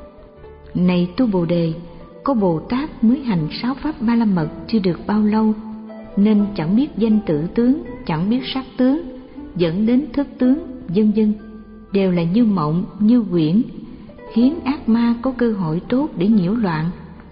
Này tu Bồ Đề, có Bồ Tát mới hành sáu pháp ba la mật chưa được bao lâu, nên chẳng biết danh tự tướng, chẳng biết sắc tướng, dẫn đến thức tướng, vân vân, đều là như mộng, như quyển, khiến ác ma có cơ hội tốt để nhiễu loạn.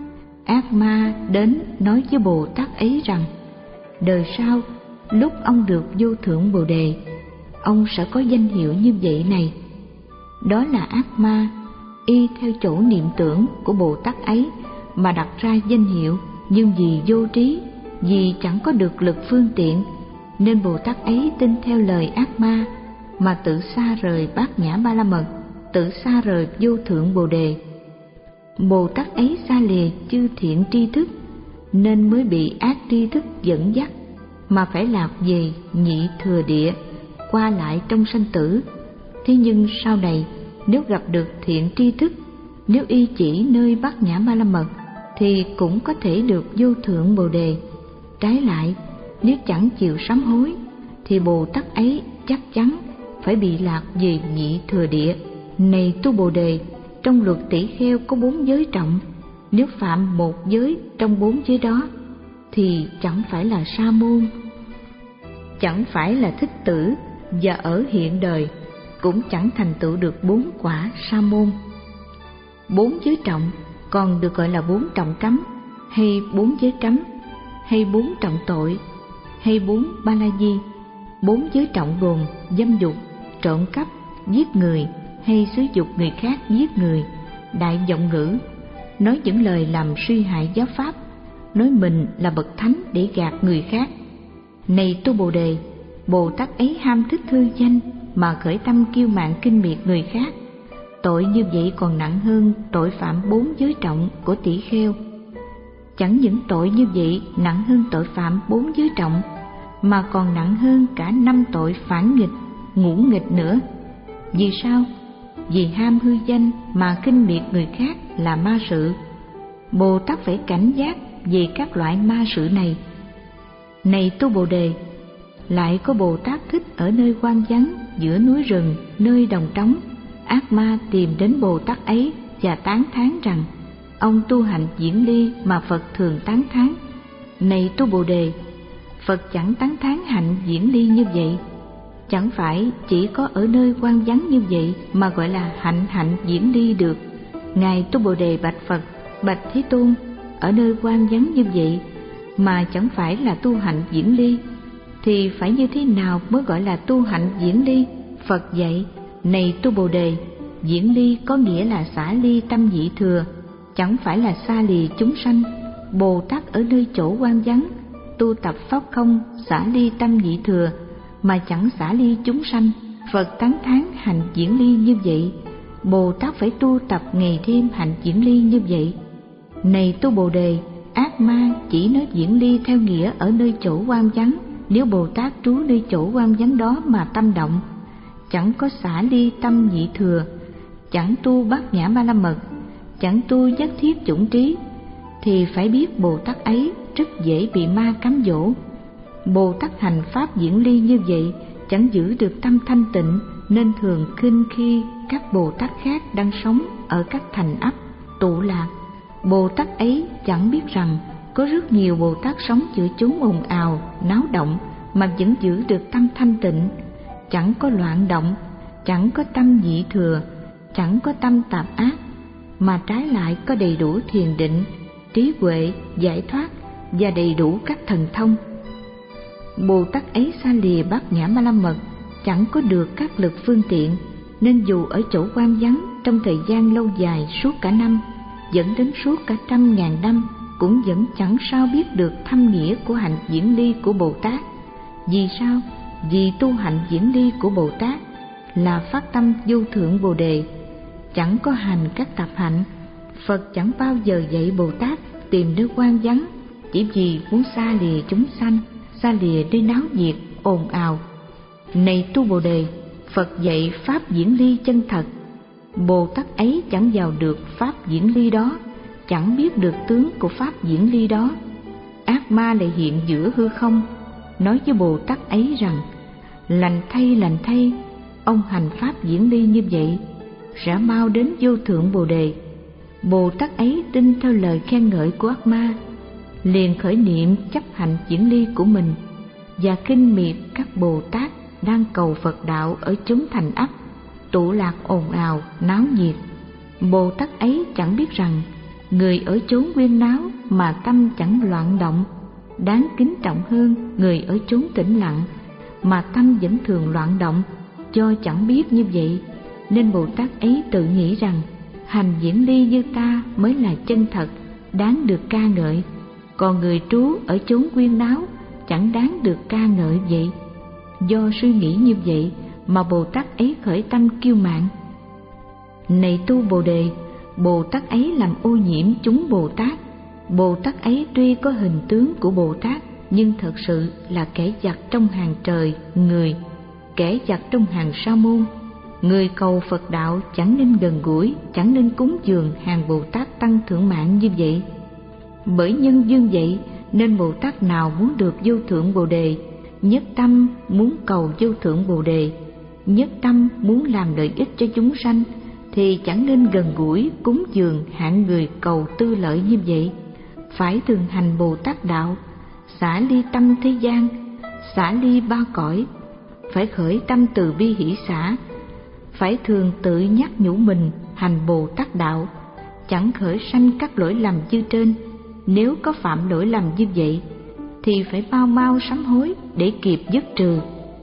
Ác ma đến nói với Bồ Tát ấy rằng: đời sau, lúc ông được vô thượng Bồ Đề, ông sẽ có danh hiệu như vậy này. Đó là ác ma y theo chỗ niệm tưởng của Bồ Tát ấy mà đặt ra danh hiệu, nhưng vì vô trí, vì chẳng có được lực phương tiện, nên Bồ Tát ấy tin theo lời ác ma mà tự xa rời bát nhã ba la mật, tự xa rời vô thượng Bồ Đề. Bồ Tát ấy xa lìa chư thiện tri thức, nên mới bị ác tri thức dẫn dắt mà phải lạc về nhị thừa địa, qua lại trong sanh tử. Thế nhưng sau này, nếu gặp được thiện tri thức, nếu y chỉ nơi bát nhã ba la mật, thì cũng có thể được vô thượng Bồ Đề. Trái lại, nếu chẳng chịu sám hối, thì Bồ Tát ấy chắc chắn phải bị lạc về nhị thừa địa. Này tu Bồ Đề, trong luật tỷ kheo có bốn giới trọng, nếu phạm một giới trong bốn giới đó, thì chẳng phải là sa môn, chẳng phải là thích tử, và ở hiện đời cũng chẳng thành tựu được bốn quả sa môn. Bốn giới trọng còn được gọi là bốn trọng cấm, hay bốn giới cấm, hay bốn trọng tội, hay bốn ba la di. Bốn giới trọng gồm dâm dục, trộm cắp, giết người, hay xúi dục người khác giết người, đại vọng ngữ, nói những lời làm suy hại giáo pháp, nói mình là bậc thánh để gạt người khác. Này tu Bồ Đề, Bồ Tát ấy ham thích hư danh mà khởi tâm kiêu mạn kinh miệt người khác. Tội như vậy còn nặng hơn tội phạm bốn giới trọng của tỷ kheo. Chẳng những tội như vậy nặng hơn tội phạm bốn giới trọng, mà còn nặng hơn cả năm tội phản nghịch, ngũ nghịch nữa. Vì sao? Vì ham hư danh mà khinh miệt người khác là ma sự. Bồ Tát phải cảnh giác về các loại ma sự này. Này tu Bồ Đề, lại có Bồ Tát thích ở nơi hoang vắng, giữa núi rừng, nơi đồng trống. Ác ma tìm đến Bồ Tát ấy và tán thán rằng: ông tu hành diễn ly mà Phật thường tán thán. Này tu Bồ Đề, Phật chẳng tán thán hạnh diễn ly như vậy. Chẳng phải chỉ có ở nơi hoang vắng như vậy mà gọi là hạnh hạnh diễn ly được. Ngài tu Bồ Đề bạch Phật: bạch Thế Tôn, ở nơi hoang vắng như vậy mà chẳng phải là tu hạnh diễn ly, thì phải như thế nào mới gọi là tu hạnh diễn ly? Phật dạy: này tu Bồ Đề, Diễn ly có nghĩa là xả ly tâm nhị thừa, chẳng phải là xa lìa chúng sanh. Bồ Tát ở nơi chỗ hoang vắng tu tập pháp không xả ly tâm nhị thừa mà chẳng xả ly chúng sanh. Phật tán thán hành diễn ly như vậy. Bồ Tát phải tu tập ngày đêm hành diễn ly như vậy. Này tu Bồ Đề, ác ma chỉ nói diễn ly theo nghĩa ở nơi chỗ hoang vắng. Nếu Bồ Tát trú nơi chỗ hoang vắng đó mà tâm động, chẳng có xả ly tâm nhị thừa, chẳng tu bát nhã ba la mật, chẳng tu nhất thiết chủng trí, thì phải biết Bồ Tát ấy rất dễ bị ma cám dỗ. Bồ Tát hành pháp diễn ly như vậy chẳng giữ được tâm thanh tịnh, nên thường khinh khi các Bồ Tát khác đang sống ở các thành ấp tụ lạc. Bồ Tát ấy chẳng biết rằng có rất nhiều Bồ Tát sống giữa chúng ồn ào náo động mà vẫn giữ được tâm thanh tịnh, chẳng có loạn động, chẳng có tâm nhị thừa, chẳng có tâm tạp ác, mà trái lại có đầy đủ thiền định, trí huệ, giải thoát và đầy đủ các thần thông. Bồ Tát ấy xa lìa bát nhã ba la mật, chẳng có được các lực phương tiện, nên dù ở chỗ hoang vắng trong thời gian lâu dài suốt cả năm, dẫn đến suốt cả trăm ngàn năm, cũng vẫn chẳng sao biết được thâm nghĩa của hạnh diễn ly của Bồ Tát. Vì sao? Vì tu hạnh diễn ly của Bồ Tát là phát tâm vô thượng Bồ Đề, chẳng có hành các tạp hạnh. Phật chẳng bao giờ dạy Bồ Tát tìm nơi hoang vắng chỉ vì muốn xa lìa chúng sanh, xa lìa nơi náo nhiệt ồn ào. Này tu Bồ Đề, Phật dạy pháp diễn ly chân thật. Bồ Tát ấy chẳng vào được pháp diễn ly đó, chẳng biết được tướng của pháp diễn ly đó. Ác ma lại hiện giữa hư không, nói với Bồ Tát ấy rằng: lành thay, lành thay, ông hành pháp diễn ly như vậy sẽ mau đến vô thượng Bồ Đề. Bồ Tát ấy tin theo lời khen ngợi của ác ma, liền khởi niệm chấp hành diễn ly của mình và khinh miệt các Bồ Tát đang cầu Phật đạo ở chúng thành ấp tụ lạc ồn ào náo nhiệt. Bồ Tát ấy chẳng biết rằng người ở chốn huyên náo mà tâm chẳng loạn động đáng kính trọng hơn người ở chốn tĩnh lặng mà tâm vẫn thường loạn động. Do chẳng biết như vậy nên Bồ Tát ấy tự nghĩ rằng hành diễn ly như ta mới là chân thật, đáng được ca ngợi, còn người trú ở chốn huyên náo chẳng đáng được ca ngợi vậy. Do suy nghĩ như vậy mà Bồ Tát ấy khởi tâm kiêu mạn. Này tu Bồ Đề, Bồ Tát ấy làm ô nhiễm chúng Bồ Tát. Bồ Tát ấy tuy có hình tướng của Bồ Tát, nhưng thật sự là kẻ giặc trong hàng trời người, kẻ giặc trong hàng sa môn. Người cầu Phật đạo chẳng nên gần gũi, chẳng nên cúng dường hàng Bồ Tát tăng thượng mạng như vậy. Bởi nhân duyên vậy nên Bồ Tát nào muốn được vô thượng Bồ Đề, nhất tâm muốn cầu vô thượng Bồ Đề, nhất tâm muốn làm lợi ích cho chúng sanh, thì chẳng nên gần gũi cúng dường hạng người cầu tư lợi như vậy. Phải thường hành Bồ Tát đạo, xả ly tâm thế gian, xả ly ba cõi, phải khởi tâm từ bi hỷ xả, phải thường tự nhắc nhủ mình hành Bồ Tát đạo, chẳng khởi sanh các lỗi lầm như trên. Nếu có phạm lỗi lầm như vậy thì phải mau mau sám hối để kịp dứt trừ.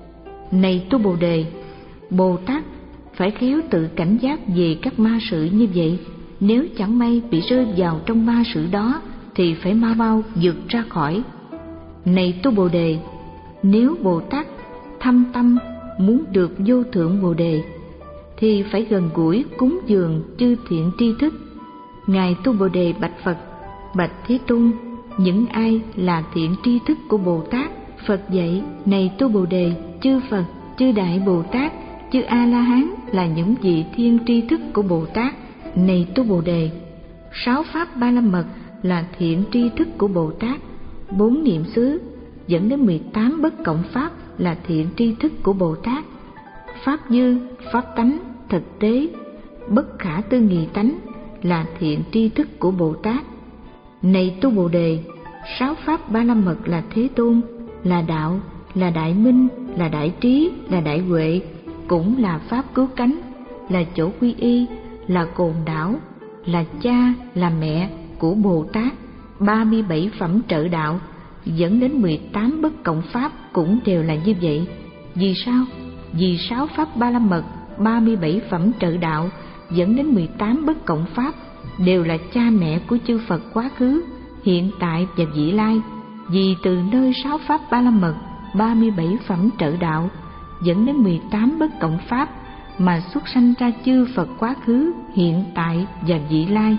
Này tu Bồ Đề, Bồ Tát phải khéo tự cảnh giác về các ma sự như vậy. Nếu chẳng may bị rơi vào trong ma sự đó thì phải mau mau vượt ra khỏi. Này tu Bồ Đề, nếu Bồ Tát thâm tâm muốn được vô thượng Bồ Đề thì phải gần gũi cúng dường chư thiện tri thức. Ngài tu Bồ Đề bạch Phật: bạch Thế Tôn, những ai là thiện tri thức của Bồ Tát? Phật dạy: này tu Bồ Đề, chư Phật, chư Đại Bồ Tát, chư A La Hán là những vị thiên tri thức của Bồ Tát. Này tu Bồ Đề, sáu pháp ba la mật là thiện tri thức của Bồ Tát, bốn niệm xứ dẫn đến mười tám bất cộng pháp là thiện tri thức của Bồ Tát, pháp dư, pháp tánh, thực tế, bất khả tư nghị tánh là thiện tri thức của Bồ Tát. Này tu Bồ Đề, sáu pháp ba la mật là Thế Tôn, là đạo, là đại minh, là đại trí, là đại huệ, cũng là pháp cứu cánh, là chỗ quy y, là cồn đảo, là cha, là mẹ của Bồ Tát. Ba mươi bảy phẩm trợ đạo dẫn đến mười tám bất cộng pháp cũng đều là như vậy. Vì sao? Vì sáu pháp ba la mật, ba mươi bảy phẩm trợ đạo dẫn đến mười tám bất cộng pháp, đều là cha mẹ của chư Phật quá khứ, hiện tại và vị lai. Vì từ nơi sáu pháp ba la mật, ba mươi bảy phẩm trợ đạo, dẫn đến mười tám bất cộng pháp mà xuất sanh ra chư Phật quá khứ, hiện tại và vị lai.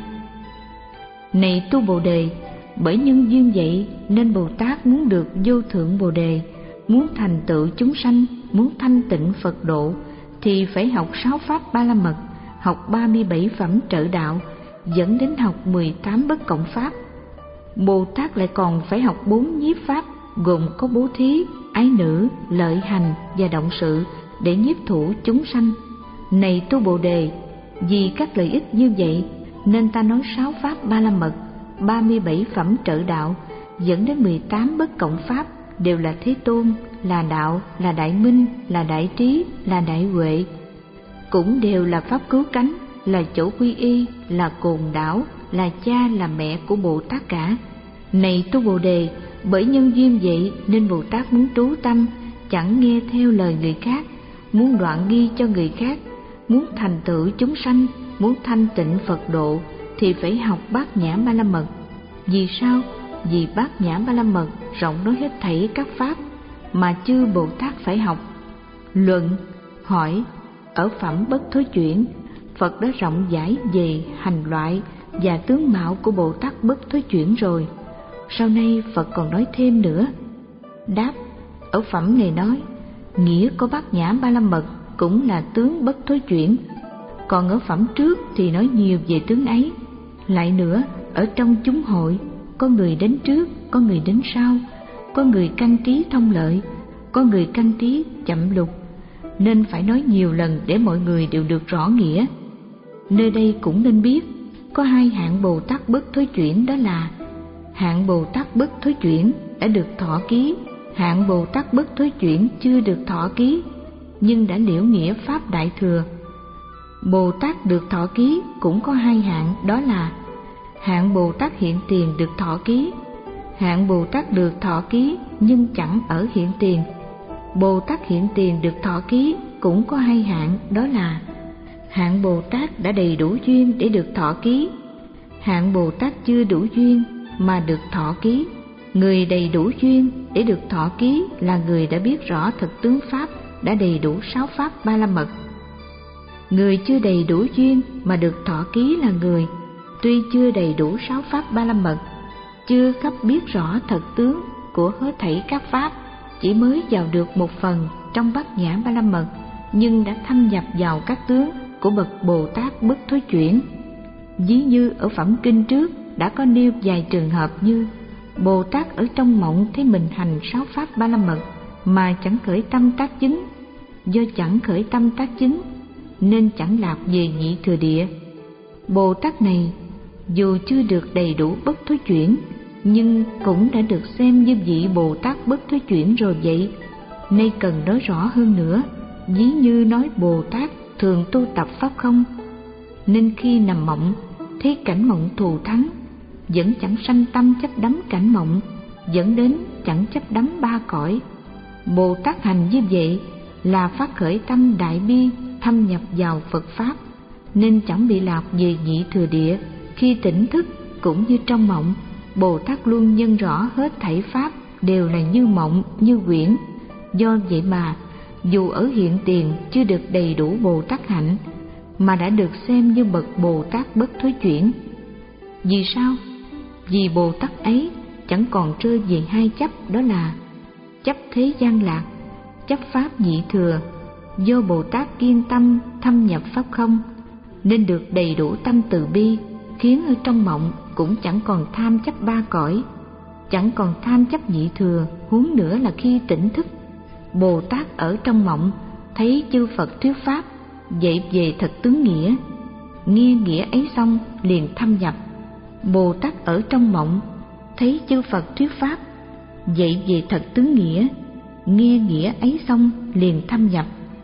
Này tu Bồ Đề, bởi nhân duyên vậy nên Bồ Tát muốn được vô thượng Bồ Đề, muốn thành tựu chúng sanh, muốn thanh tịnh Phật độ, thì phải học sáu pháp ba la mật, học ba mươi bảy phẩm trợ đạo, dẫn đến học mười tám bất cộng pháp. Bồ Tát lại còn phải học bốn nhiếp pháp, gồm có bố thí, ái nữ, lợi hành và động sự, để nhiếp thủ chúng sanh. Này tu Bồ Đề, vì các lợi ích như vậy nên ta nói sáu pháp ba la mật, ba mươi bảy phẩm trợ đạo, dẫn đến mười tám bất cộng pháp, đều là Thế Tôn, là đạo, là đại minh, là đại trí, là đại huệ, cũng đều là pháp cứu cánh, là chỗ quy y, là cồn đảo, là cha, là mẹ của Bồ Tát cả. Này tu Bồ Đề, bởi nhân duyên vậy nên Bồ Tát muốn trú tâm, chẳng nghe theo lời người khác, muốn đoạn nghi cho người khác, muốn thành tựu chúng sanh, muốn thanh tịnh Phật độ, thì phải học Bát Nhã Ba La Mật. Vì sao? Vì Bát Nhã Ba La Mật rộng nói hết thảy các pháp mà chư Bồ Tát phải học. Luận hỏi: ở phẩm bất thối chuyển, Phật đã rộng giải về hành loại và tướng mạo của Bồ Tát bất thối chuyển rồi, sau này Phật còn nói thêm nữa. Đáp: ở phẩm này nói nghĩa của Bát Nhã Ba La Mật cũng là tướng bất thối chuyển, còn ở phẩm trước thì nói nhiều về tướng ấy. Lại nữa, ở trong chúng hội, có người đến trước, có người đến sau, có người căn trí thông lợi, có người căn trí chậm lục, nên phải nói nhiều lần để mọi người đều được rõ nghĩa. Nơi đây cũng nên biết, có hai hạng Bồ Tát bất thối chuyển, đó là hạng Bồ Tát bất thối chuyển đã được thọ ký, hạng Bồ Tát bất thối chuyển chưa được thọ ký, nhưng đã liễu nghĩa Pháp Đại Thừa. Bồ Tát được thọ ký cũng có hai hạng, đó là hạng Bồ Tát hiện tiền được thọ ký, hạng Bồ Tát được thọ ký nhưng chẳng ở hiện tiền. Bồ Tát hiện tiền được thọ ký cũng có hai hạng, đó là hạng Bồ Tát đã đầy đủ duyên để được thọ ký, hạng Bồ Tát chưa đủ duyên mà được thọ ký. Người đầy đủ duyên để được thọ ký là người đã biết rõ thực tướng Pháp, đã đầy đủ sáu Pháp Ba La Mật. Người chưa đầy đủ duyên mà được thọ ký là người tuy chưa đầy đủ sáu Pháp Ba La Mật, chưa khắp biết rõ thật tướng của hết thảy các Pháp, chỉ mới vào được một phần trong Bát Nhã Ba La Mật, nhưng đã thâm nhập vào các tướng của bậc Bồ Tát bất thối chuyển. Ví như ở phẩm kinh trước đã có nêu vài trường hợp như Bồ Tát ở trong mộng thấy mình hành sáu Pháp Ba La Mật mà chẳng khởi tâm tác chứng, do chẳng khởi tâm tác chứng nên chẳng lạc về nhị thừa địa. Bồ Tát này dù chưa được đầy đủ bất thối chuyển, nhưng cũng đã được xem như vị Bồ Tát bất thối chuyển rồi vậy. Nay cần nói rõ hơn nữa, ví như nói Bồ Tát thường tu tập Pháp không, nên khi nằm mộng thấy cảnh mộng thù thắng, vẫn chẳng sanh tâm chấp đắm cảnh mộng, dẫn đến chẳng chấp đắm ba cõi. Bồ Tát hành như vậy là phát khởi tâm đại bi, thâm nhập vào Phật Pháp, nên chẳng bị lạc về nhị thừa địa. Khi tỉnh thức cũng như trong mộng, Bồ Tát luôn nhân rõ hết thảy Pháp đều là như mộng, như quyển. Do vậy mà dù ở hiện tiền chưa được đầy đủ Bồ Tát hạnh, mà đã được xem như bậc Bồ Tát bất thối chuyển. Vì sao? Vì Bồ Tát ấy chẳng còn rơi về hai chấp, đó là chấp thế gian lạc, chấp Pháp nhị thừa. Do Bồ Tát kiên tâm thâm nhập Pháp không, nên được đầy đủ tâm từ bi, khiến ở trong mộng cũng chẳng còn tham chấp ba cõi, chẳng còn tham chấp nhị thừa. Huống nữa là khi tỉnh thức, Bồ Tát ở trong mộng thấy chư Phật thuyết Pháp, dạy về thật tướng nghĩa, nghe nghĩa ấy xong liền thâm nhập. Bồ Tát ở trong mộng thấy chư Phật thuyết Pháp, dạy về thật tướng nghĩa, nghe nghĩa ấy xong liền thâm nhập.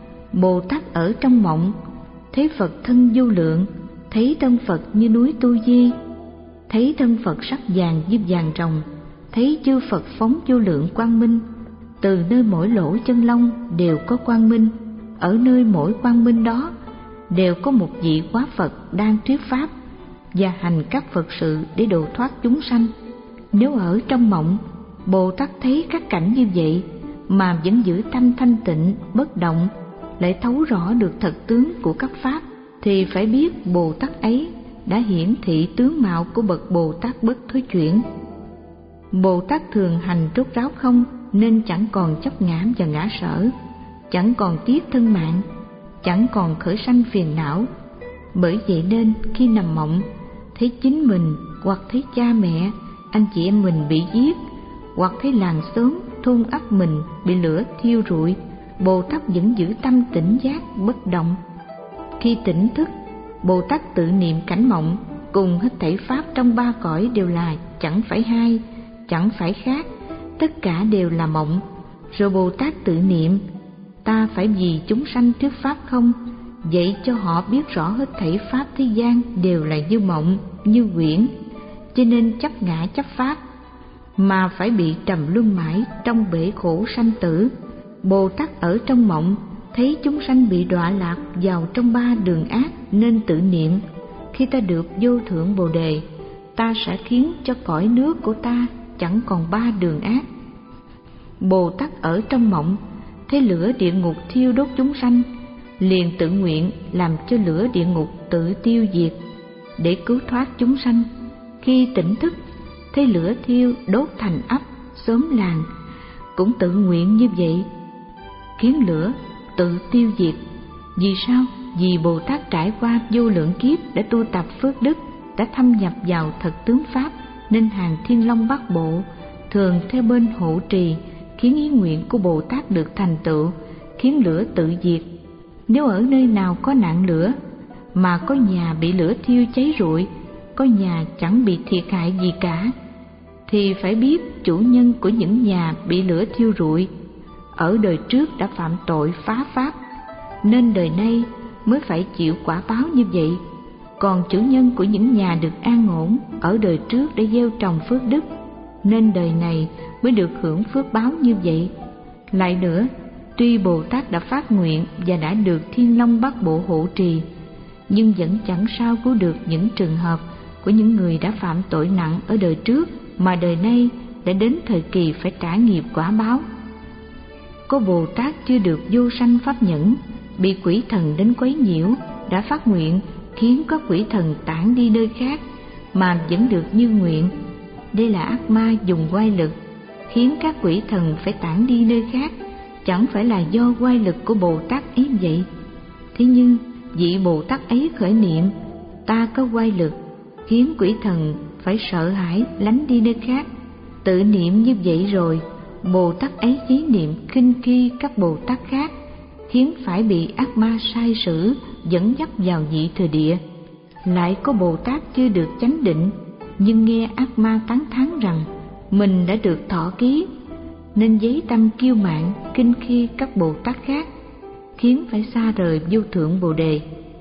Bồ Tát ở trong mộng thấy Phật thân vô lượng, thấy thân Phật như núi Tu Di, thấy thân Phật sắc vàng như vàng rồng, thấy chư Phật phóng vô lượng quang minh, từ nơi mỗi lỗ chân lông đều có quang minh, ở nơi mỗi quang minh đó đều có một vị quá Phật đang thuyết pháp và hành các Phật sự để độ thoát chúng sanh. Nếu ở trong mộng, Bồ Tát thấy các cảnh như vậy mà vẫn giữ tâm thanh tịnh, bất động, lại thấu rõ được thật tướng của các pháp, thì phải biết Bồ Tát ấy đã hiển thị tướng mạo của bậc Bồ Tát bất thối chuyển. Bồ Tát thường hành rốt ráo không, nên chẳng còn chấp ngã và ngã sở, chẳng còn tiếc thân mạng, chẳng còn khởi sanh phiền não. Bởi vậy nên khi nằm mộng, thấy chính mình hoặc thấy cha mẹ, anh chị em mình bị giết, hoặc thấy làng xóm, thôn ấp mình bị lửa thiêu rụi, Bồ Tát vẫn giữ tâm tỉnh giác bất động. Khi tỉnh thức, Bồ Tát tự niệm cảnh mộng cùng hết thảy pháp trong ba cõi đều là chẳng phải hai, chẳng phải khác, tất cả đều là mộng. Rồi Bồ Tát tự niệm: ta phải vì chúng sanh thuyết pháp không, dạy cho họ biết rõ hết thảy pháp thế gian đều là như mộng, như huyễn, cho nên chấp ngã chấp pháp mà phải bị trầm luân mãi trong bể khổ sanh tử. Bồ Tát ở trong mộng thấy chúng sanh bị đọa lạc vào trong ba đường ác, nên tự niệm: khi ta được vô thượng Bồ Đề, ta sẽ khiến cho cõi nước của ta chẳng còn ba đường ác. Bồ Tát ở trong mộng thấy lửa địa ngục thiêu đốt chúng sanh, liền tự nguyện làm cho lửa địa ngục tự tiêu diệt để cứu thoát chúng sanh. Khi tỉnh thức, thấy lửa thiêu đốt thành ấp, xóm làng, cũng tự nguyện như vậy, khiến lửa tự tiêu diệt. Vì sao? Vì Bồ Tát trải qua vô lượng kiếp đã tu tập phước đức, đã thâm nhập vào thật tướng pháp, nên hàng Thiên Long Bát Bộ thường theo bên hộ trì, khiến ý nguyện của Bồ Tát được thành tựu, khiến lửa tự diệt. Nếu ở nơi nào có nạn lửa, mà có nhà bị lửa thiêu cháy rụi, có nhà chẳng bị thiệt hại gì cả, thì phải biết chủ nhân của những nhà bị lửa thiêu rụi ở đời trước đã phạm tội phá pháp, nên đời nay mới phải chịu quả báo như vậy. Còn chủ nhân của những nhà được an ổn ở đời trước đã gieo trồng phước đức, nên đời này mới được hưởng phước báo như vậy. Lại nữa, tuy Bồ Tát đã phát nguyện và đã được Thiên Long Bát Bộ hộ trì, nhưng vẫn chẳng sao cứu được những trường hợp của những người đã phạm tội nặng ở đời trước, mà đời nay đã đến thời kỳ phải trả nghiệp quả báo. Có Bồ Tát chưa được vô sanh pháp nhẫn, bị quỷ thần đến quấy nhiễu, đã phát nguyện khiến các quỷ thần tản đi nơi khác, mà vẫn được như nguyện. Đây là ác ma dùng oai lực khiến các quỷ thần phải tản đi nơi khác, chẳng phải là do oai lực của Bồ Tát ấy vậy. Thế nhưng vị Bồ Tát ấy khởi niệm: ta có oai lực, khiến quỷ thần phải sợ hãi lánh đi nơi khác. Tự niệm như vậy rồi, Bồ Tát ấy giấy niệm khinh khi các Bồ Tát khác, khiến phải bị ác ma sai sử dẫn dắt vào dị thừa địa. Lại có Bồ Tát chưa được chánh định, nhưng nghe ác ma tán thán rằng mình đã được thọ ký, nên giấy tâm kiêu mạn khinh khi các Bồ Tát khác, khiến phải xa rời vô thượng Bồ Đề.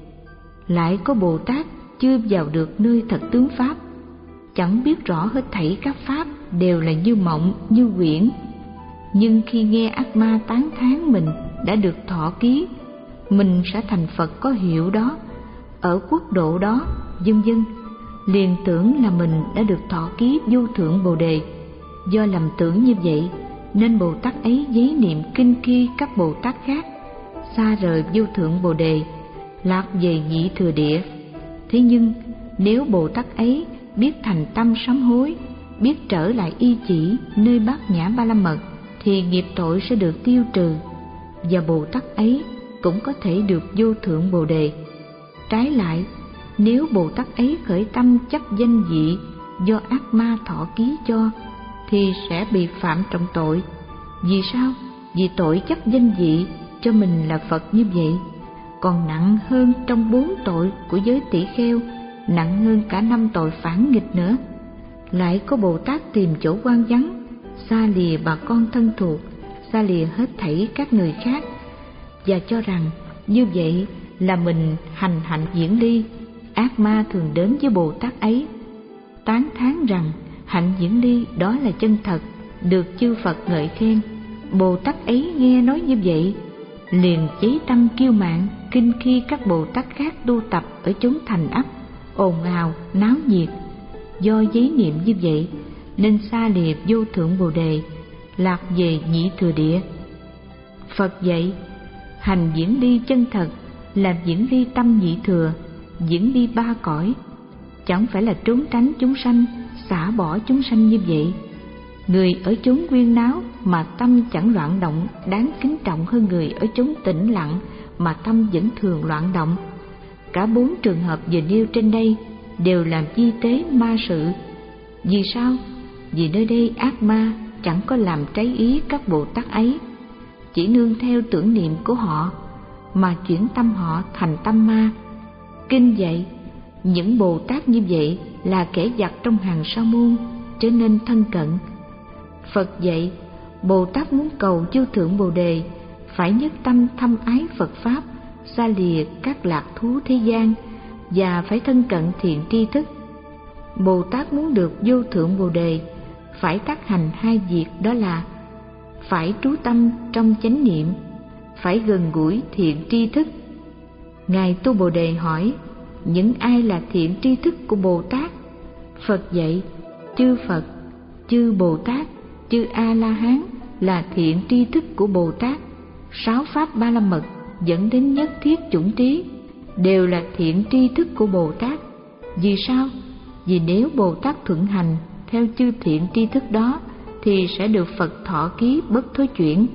Lại có Bồ Tát chưa vào được nơi thật tướng pháp, chẳng biết rõ hết thảy các pháp đều là như mộng, như huyễn, nhưng khi nghe ác ma tán thán mình đã được thọ ký, mình sẽ thành Phật có hiệu đó, ở quốc độ đó, vân vân, liền tưởng là mình đã được thọ ký vô thượng Bồ Đề. Do lầm tưởng như vậy, nên Bồ Tát ấy giấy niệm kinh khi các Bồ Tát khác, xa rời vô thượng Bồ Đề, lạc về nhị thừa địa. Thế nhưng nếu Bồ Tát ấy biết thành tâm sám hối, biết trở lại y chỉ nơi Bát Nhã Ba La Mật, thì nghiệp tội sẽ được tiêu trừ, và Bồ Tát ấy cũng có thể được vô thượng Bồ Đề. Trái lại, nếu Bồ Tát ấy khởi tâm chấp danh dị do ác ma thọ ký cho, thì sẽ bị phạm trọng tội. Vì sao? Vì tội chấp danh dị cho mình là Phật như vậy còn nặng hơn trong bốn tội của giới tỷ kheo, nặng hơn cả năm tội phản nghịch nữa. Lại có Bồ Tát tìm chỗ quan vắng, xa lìa bà con thân thuộc, xa lìa hết thảy các người khác, và cho rằng như vậy là mình hành hạnh diễn ly. Ác ma thường đến với Bồ Tát ấy, tán thán rằng hạnh diễn ly đó là chân thật, được chư Phật ngợi khen. Bồ Tát ấy nghe nói như vậy, liền cháy tâm kiêu mạn kinh khi các Bồ Tát khác tu tập ở chốn thành ấp, ồn ào, náo nhiệt. Do giấy niệm như vậy nên xa lìa vô thượng Bồ Đề, lạc về nhị thừa địa. Phật dạy, hành diễn ly chân thật là diễn ly tâm nhị thừa, diễn ly ba cõi, chẳng phải là trốn tránh chúng sanh, xả bỏ chúng sanh như vậy. Người ở chốn huyên náo mà tâm chẳng loạn động đáng kính trọng hơn người ở chốn tĩnh lặng mà tâm vẫn thường loạn động. Cả bốn trường hợp vừa nêu trên đây đều làm di tế ma sự. Vì sao? Vì nơi đây ác ma chẳng có làm trái ý các Bồ Tát ấy, chỉ nương theo tưởng niệm của họ mà chuyển tâm họ thành tâm ma. Kinh dạy, những Bồ Tát như vậy là kẻ giặc trong hàng sa môn, trở nên thân cận. Phật dạy, Bồ Tát muốn cầu vô thượng Bồ Đề phải nhất tâm thâm ái Phật Pháp, xa lìa các lạc thú thế gian, và phải thân cận thiện tri thức. Bồ Tát muốn được vô thượng Bồ Đề phải tác hành hai việc, đó là phải trú tâm trong chánh niệm, phải gần gũi thiện tri thức. Ngài Tu Bồ Đề hỏi, những ai là thiện tri thức của Bồ Tát? Phật dạy, chư Phật, chư Bồ Tát, chư A-la-hán là thiện tri thức của Bồ Tát. Sáu pháp ba la mật dẫn đến nhất thiết chủng trí đều là thiện tri thức của Bồ Tát. Vì sao? Vì nếu Bồ Tát thuận hành theo chư thiện tri thức đó thì sẽ được Phật thọ ký bất thối chuyển.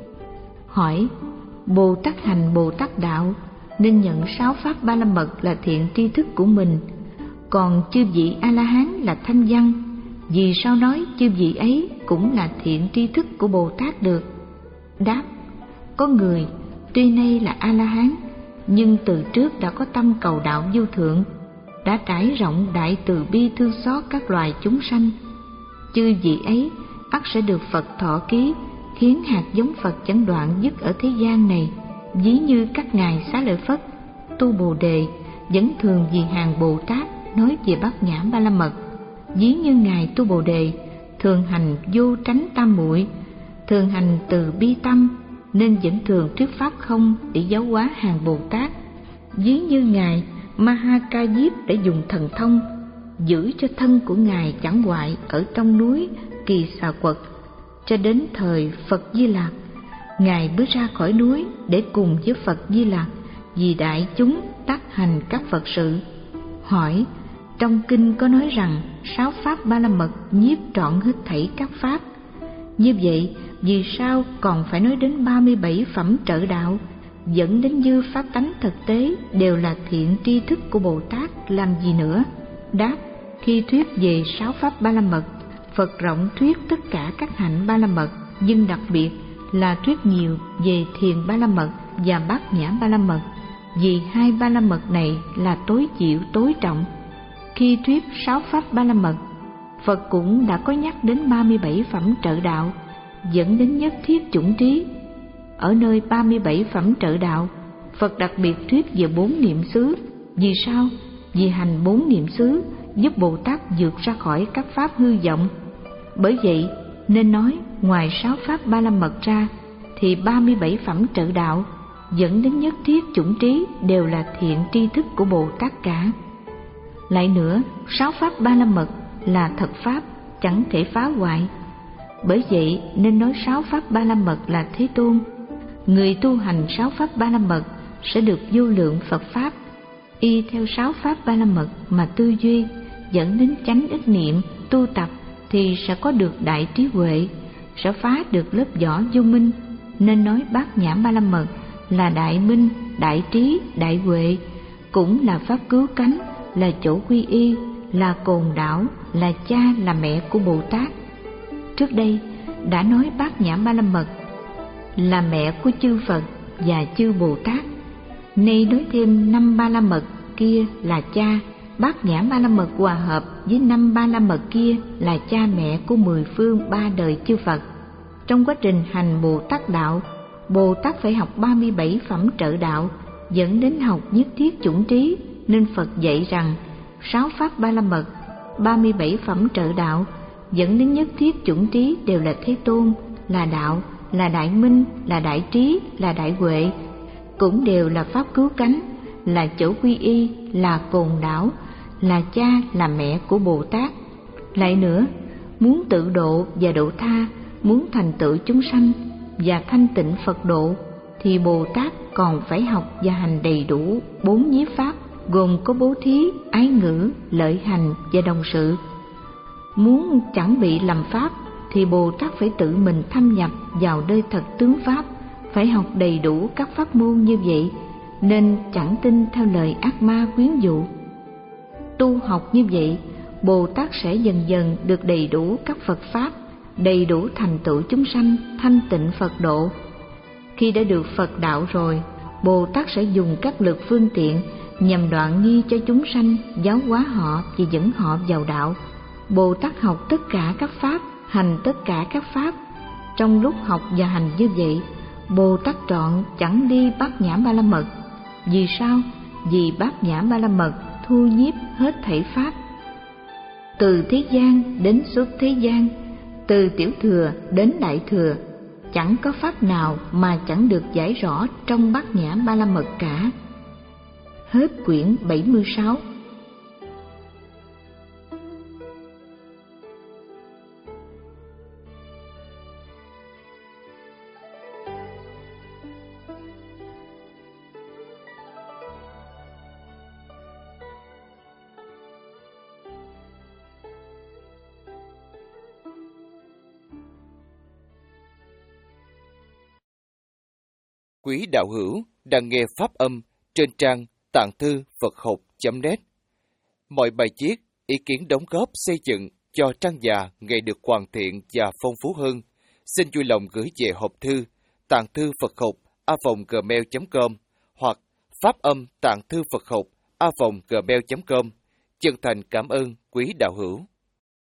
Hỏi, Bồ Tát hành Bồ Tát đạo nên nhận sáu pháp ba la mật là thiện tri thức của mình, còn chư vị A-la-hán là thanh văn, vì sao nói chư vị ấy cũng là thiện tri thức của Bồ Tát được? Đáp, có người tuy nay là A-la-hán nhưng từ trước đã có tâm cầu đạo vô thượng, đã trải rộng đại từ bi thương xót các loài chúng sanh. Chư vị ấy ắt sẽ được Phật thọ ký, khiến hạt giống Phật chẳng đoạn dứt ở thế gian này. Ví như các ngài Xá Lợi Phất, Tu Bồ Đề vẫn thường vì hàng Bồ Tát nói về Bát Nhã Ba La Mật. Ví như ngài Tu Bồ Đề thường hành vô tránh tam muội, thường hành từ bi tâm, nên vẫn thường thuyết pháp không để giáo hóa hàng Bồ Tát. Ví như ngài Ma Ha Ca Diếp đã dùng thần thông giữ cho thân của ngài chẳng hoại ở trong núi Kỳ Xà Quật, cho đến thời Phật Di Lặc, ngài bước ra khỏi núi để cùng với Phật Di Lặc vì đại chúng tác hành các Phật sự. Hỏi, trong kinh có nói rằng sáu pháp ba la mật nhiếp trọn hết thảy các pháp, như vậy vì sao còn phải nói đến ba mươi bảy phẩm trợ đạo dẫn đến dư pháp tánh thực tế đều là thiện tri thức của Bồ Tát làm gì nữa? Đáp, khi thuyết về sáu pháp ba la mật, Phật rộng thuyết tất cả các hạnh ba la mật, nhưng đặc biệt là thuyết nhiều về thiền ba la mật và bát nhã ba la mật, vì hai ba la mật này là tối chịu tối trọng. Khi thuyết sáu pháp ba la mật, Phật cũng đã có nhắc đến ba mươi bảy phẩm trợ đạo dẫn đến nhất thiết chủng trí. Ở nơi ba mươi bảy phẩm trợ đạo, Phật đặc biệt thuyết về bốn niệm xứ. Vì sao? Vì hành bốn niệm xứ giúp Bồ Tát vượt ra khỏi các pháp hư vọng. Bởi vậy nên nói ngoài sáu pháp ba la mật ra thì ba mươi bảy phẩm trợ đạo dẫn đến nhất thiết chủng trí đều là thiện tri thức của Bồ Tát cả. Lại nữa, sáu pháp ba la mật là thật pháp, chẳng thể phá hoại. Bởi vậy nên nói sáu pháp ba la mật là Thế Tôn. Người tu hành sáu pháp ba la mật sẽ được vô lượng Phật pháp. Y theo sáu pháp ba la mật mà tư duy, dẫn đến chánh ức niệm, tu tập thì sẽ có được đại trí huệ, sẽ phá được lớp vỏ vô minh. Nên nói bát nhã ba la mật là đại minh, đại trí, đại huệ, cũng là pháp cứu cánh, là chỗ quy y, là cồn đảo, là cha, là mẹ của Bồ Tát. Trước đây đã nói bát nhã ba la mật là mẹ của chư Phật và chư Bồ Tát. Nay nói thêm năm ba la mật kia là cha. Bát nhã ba la mật hòa hợp với năm ba la mật kia là cha mẹ của mười phương ba đời chư Phật. Trong quá trình hành Bồ Tát đạo, Bồ Tát phải học ba mươi bảy phẩm trợ đạo dẫn đến học nhất thiết chủng trí, nên Phật dạy rằng sáu pháp ba la mật, ba mươi bảy phẩm trợ đạo dẫn đến nhất thiết chủng trí đều là Thế Tôn, là đạo, là đại minh, là đại trí, là đại huệ, cũng đều là pháp cứu cánh, là chỗ quy y, là cồn đảo, là cha, là mẹ của Bồ Tát. Lại nữa, muốn tự độ và độ tha, muốn thành tựu chúng sanh và thanh tịnh Phật độ, thì Bồ Tát còn phải học và hành đầy đủ bốn nhiếp pháp, gồm có bố thí, ái ngữ, lợi hành và đồng sự. Muốn chẳng bị lầm pháp, thì Bồ Tát phải tự mình thâm nhập vào nơi thật tướng pháp, phải học đầy đủ các pháp môn như vậy, nên chẳng tin theo lời ác ma quyến dụ. Tu học như vậy, Bồ Tát sẽ dần dần được đầy đủ các Phật pháp, đầy đủ thành tựu chúng sanh, thanh tịnh Phật độ. Khi đã được Phật đạo rồi, Bồ Tát sẽ dùng các lực phương tiện nhằm đoạn nghi cho chúng sanh, giáo hóa họ và dẫn họ vào đạo. Bồ Tát học tất cả các pháp, hành tất cả các pháp. Trong lúc học và hành như vậy, Bồ Tát trọn chẳng đi Bát Nhã Ba La Mật. Vì sao? Vì Bát Nhã Ba La Mật thu nhiếp hết thảy pháp. Từ thế gian đến xuất thế gian, từ tiểu thừa đến đại thừa, chẳng có pháp nào mà chẳng được giải rõ trong Bát Nhã Ba La Mật cả. Hết quyển bảy mươi sáu. Quý đạo hữu đang nghe pháp âm trên trang tạng thư Phật học chấm net. Mọi bài viết, ý kiến đóng góp xây dựng cho trang già ngày được hoàn thiện và phong phú hơn, xin vui lòng gửi về hộp thư tạng thư Phật học a vòng gmail chấm com hoặc pháp âm tạng thư Phật học a vòng gmail chấm com. Chân thành cảm ơn quý đạo hữu.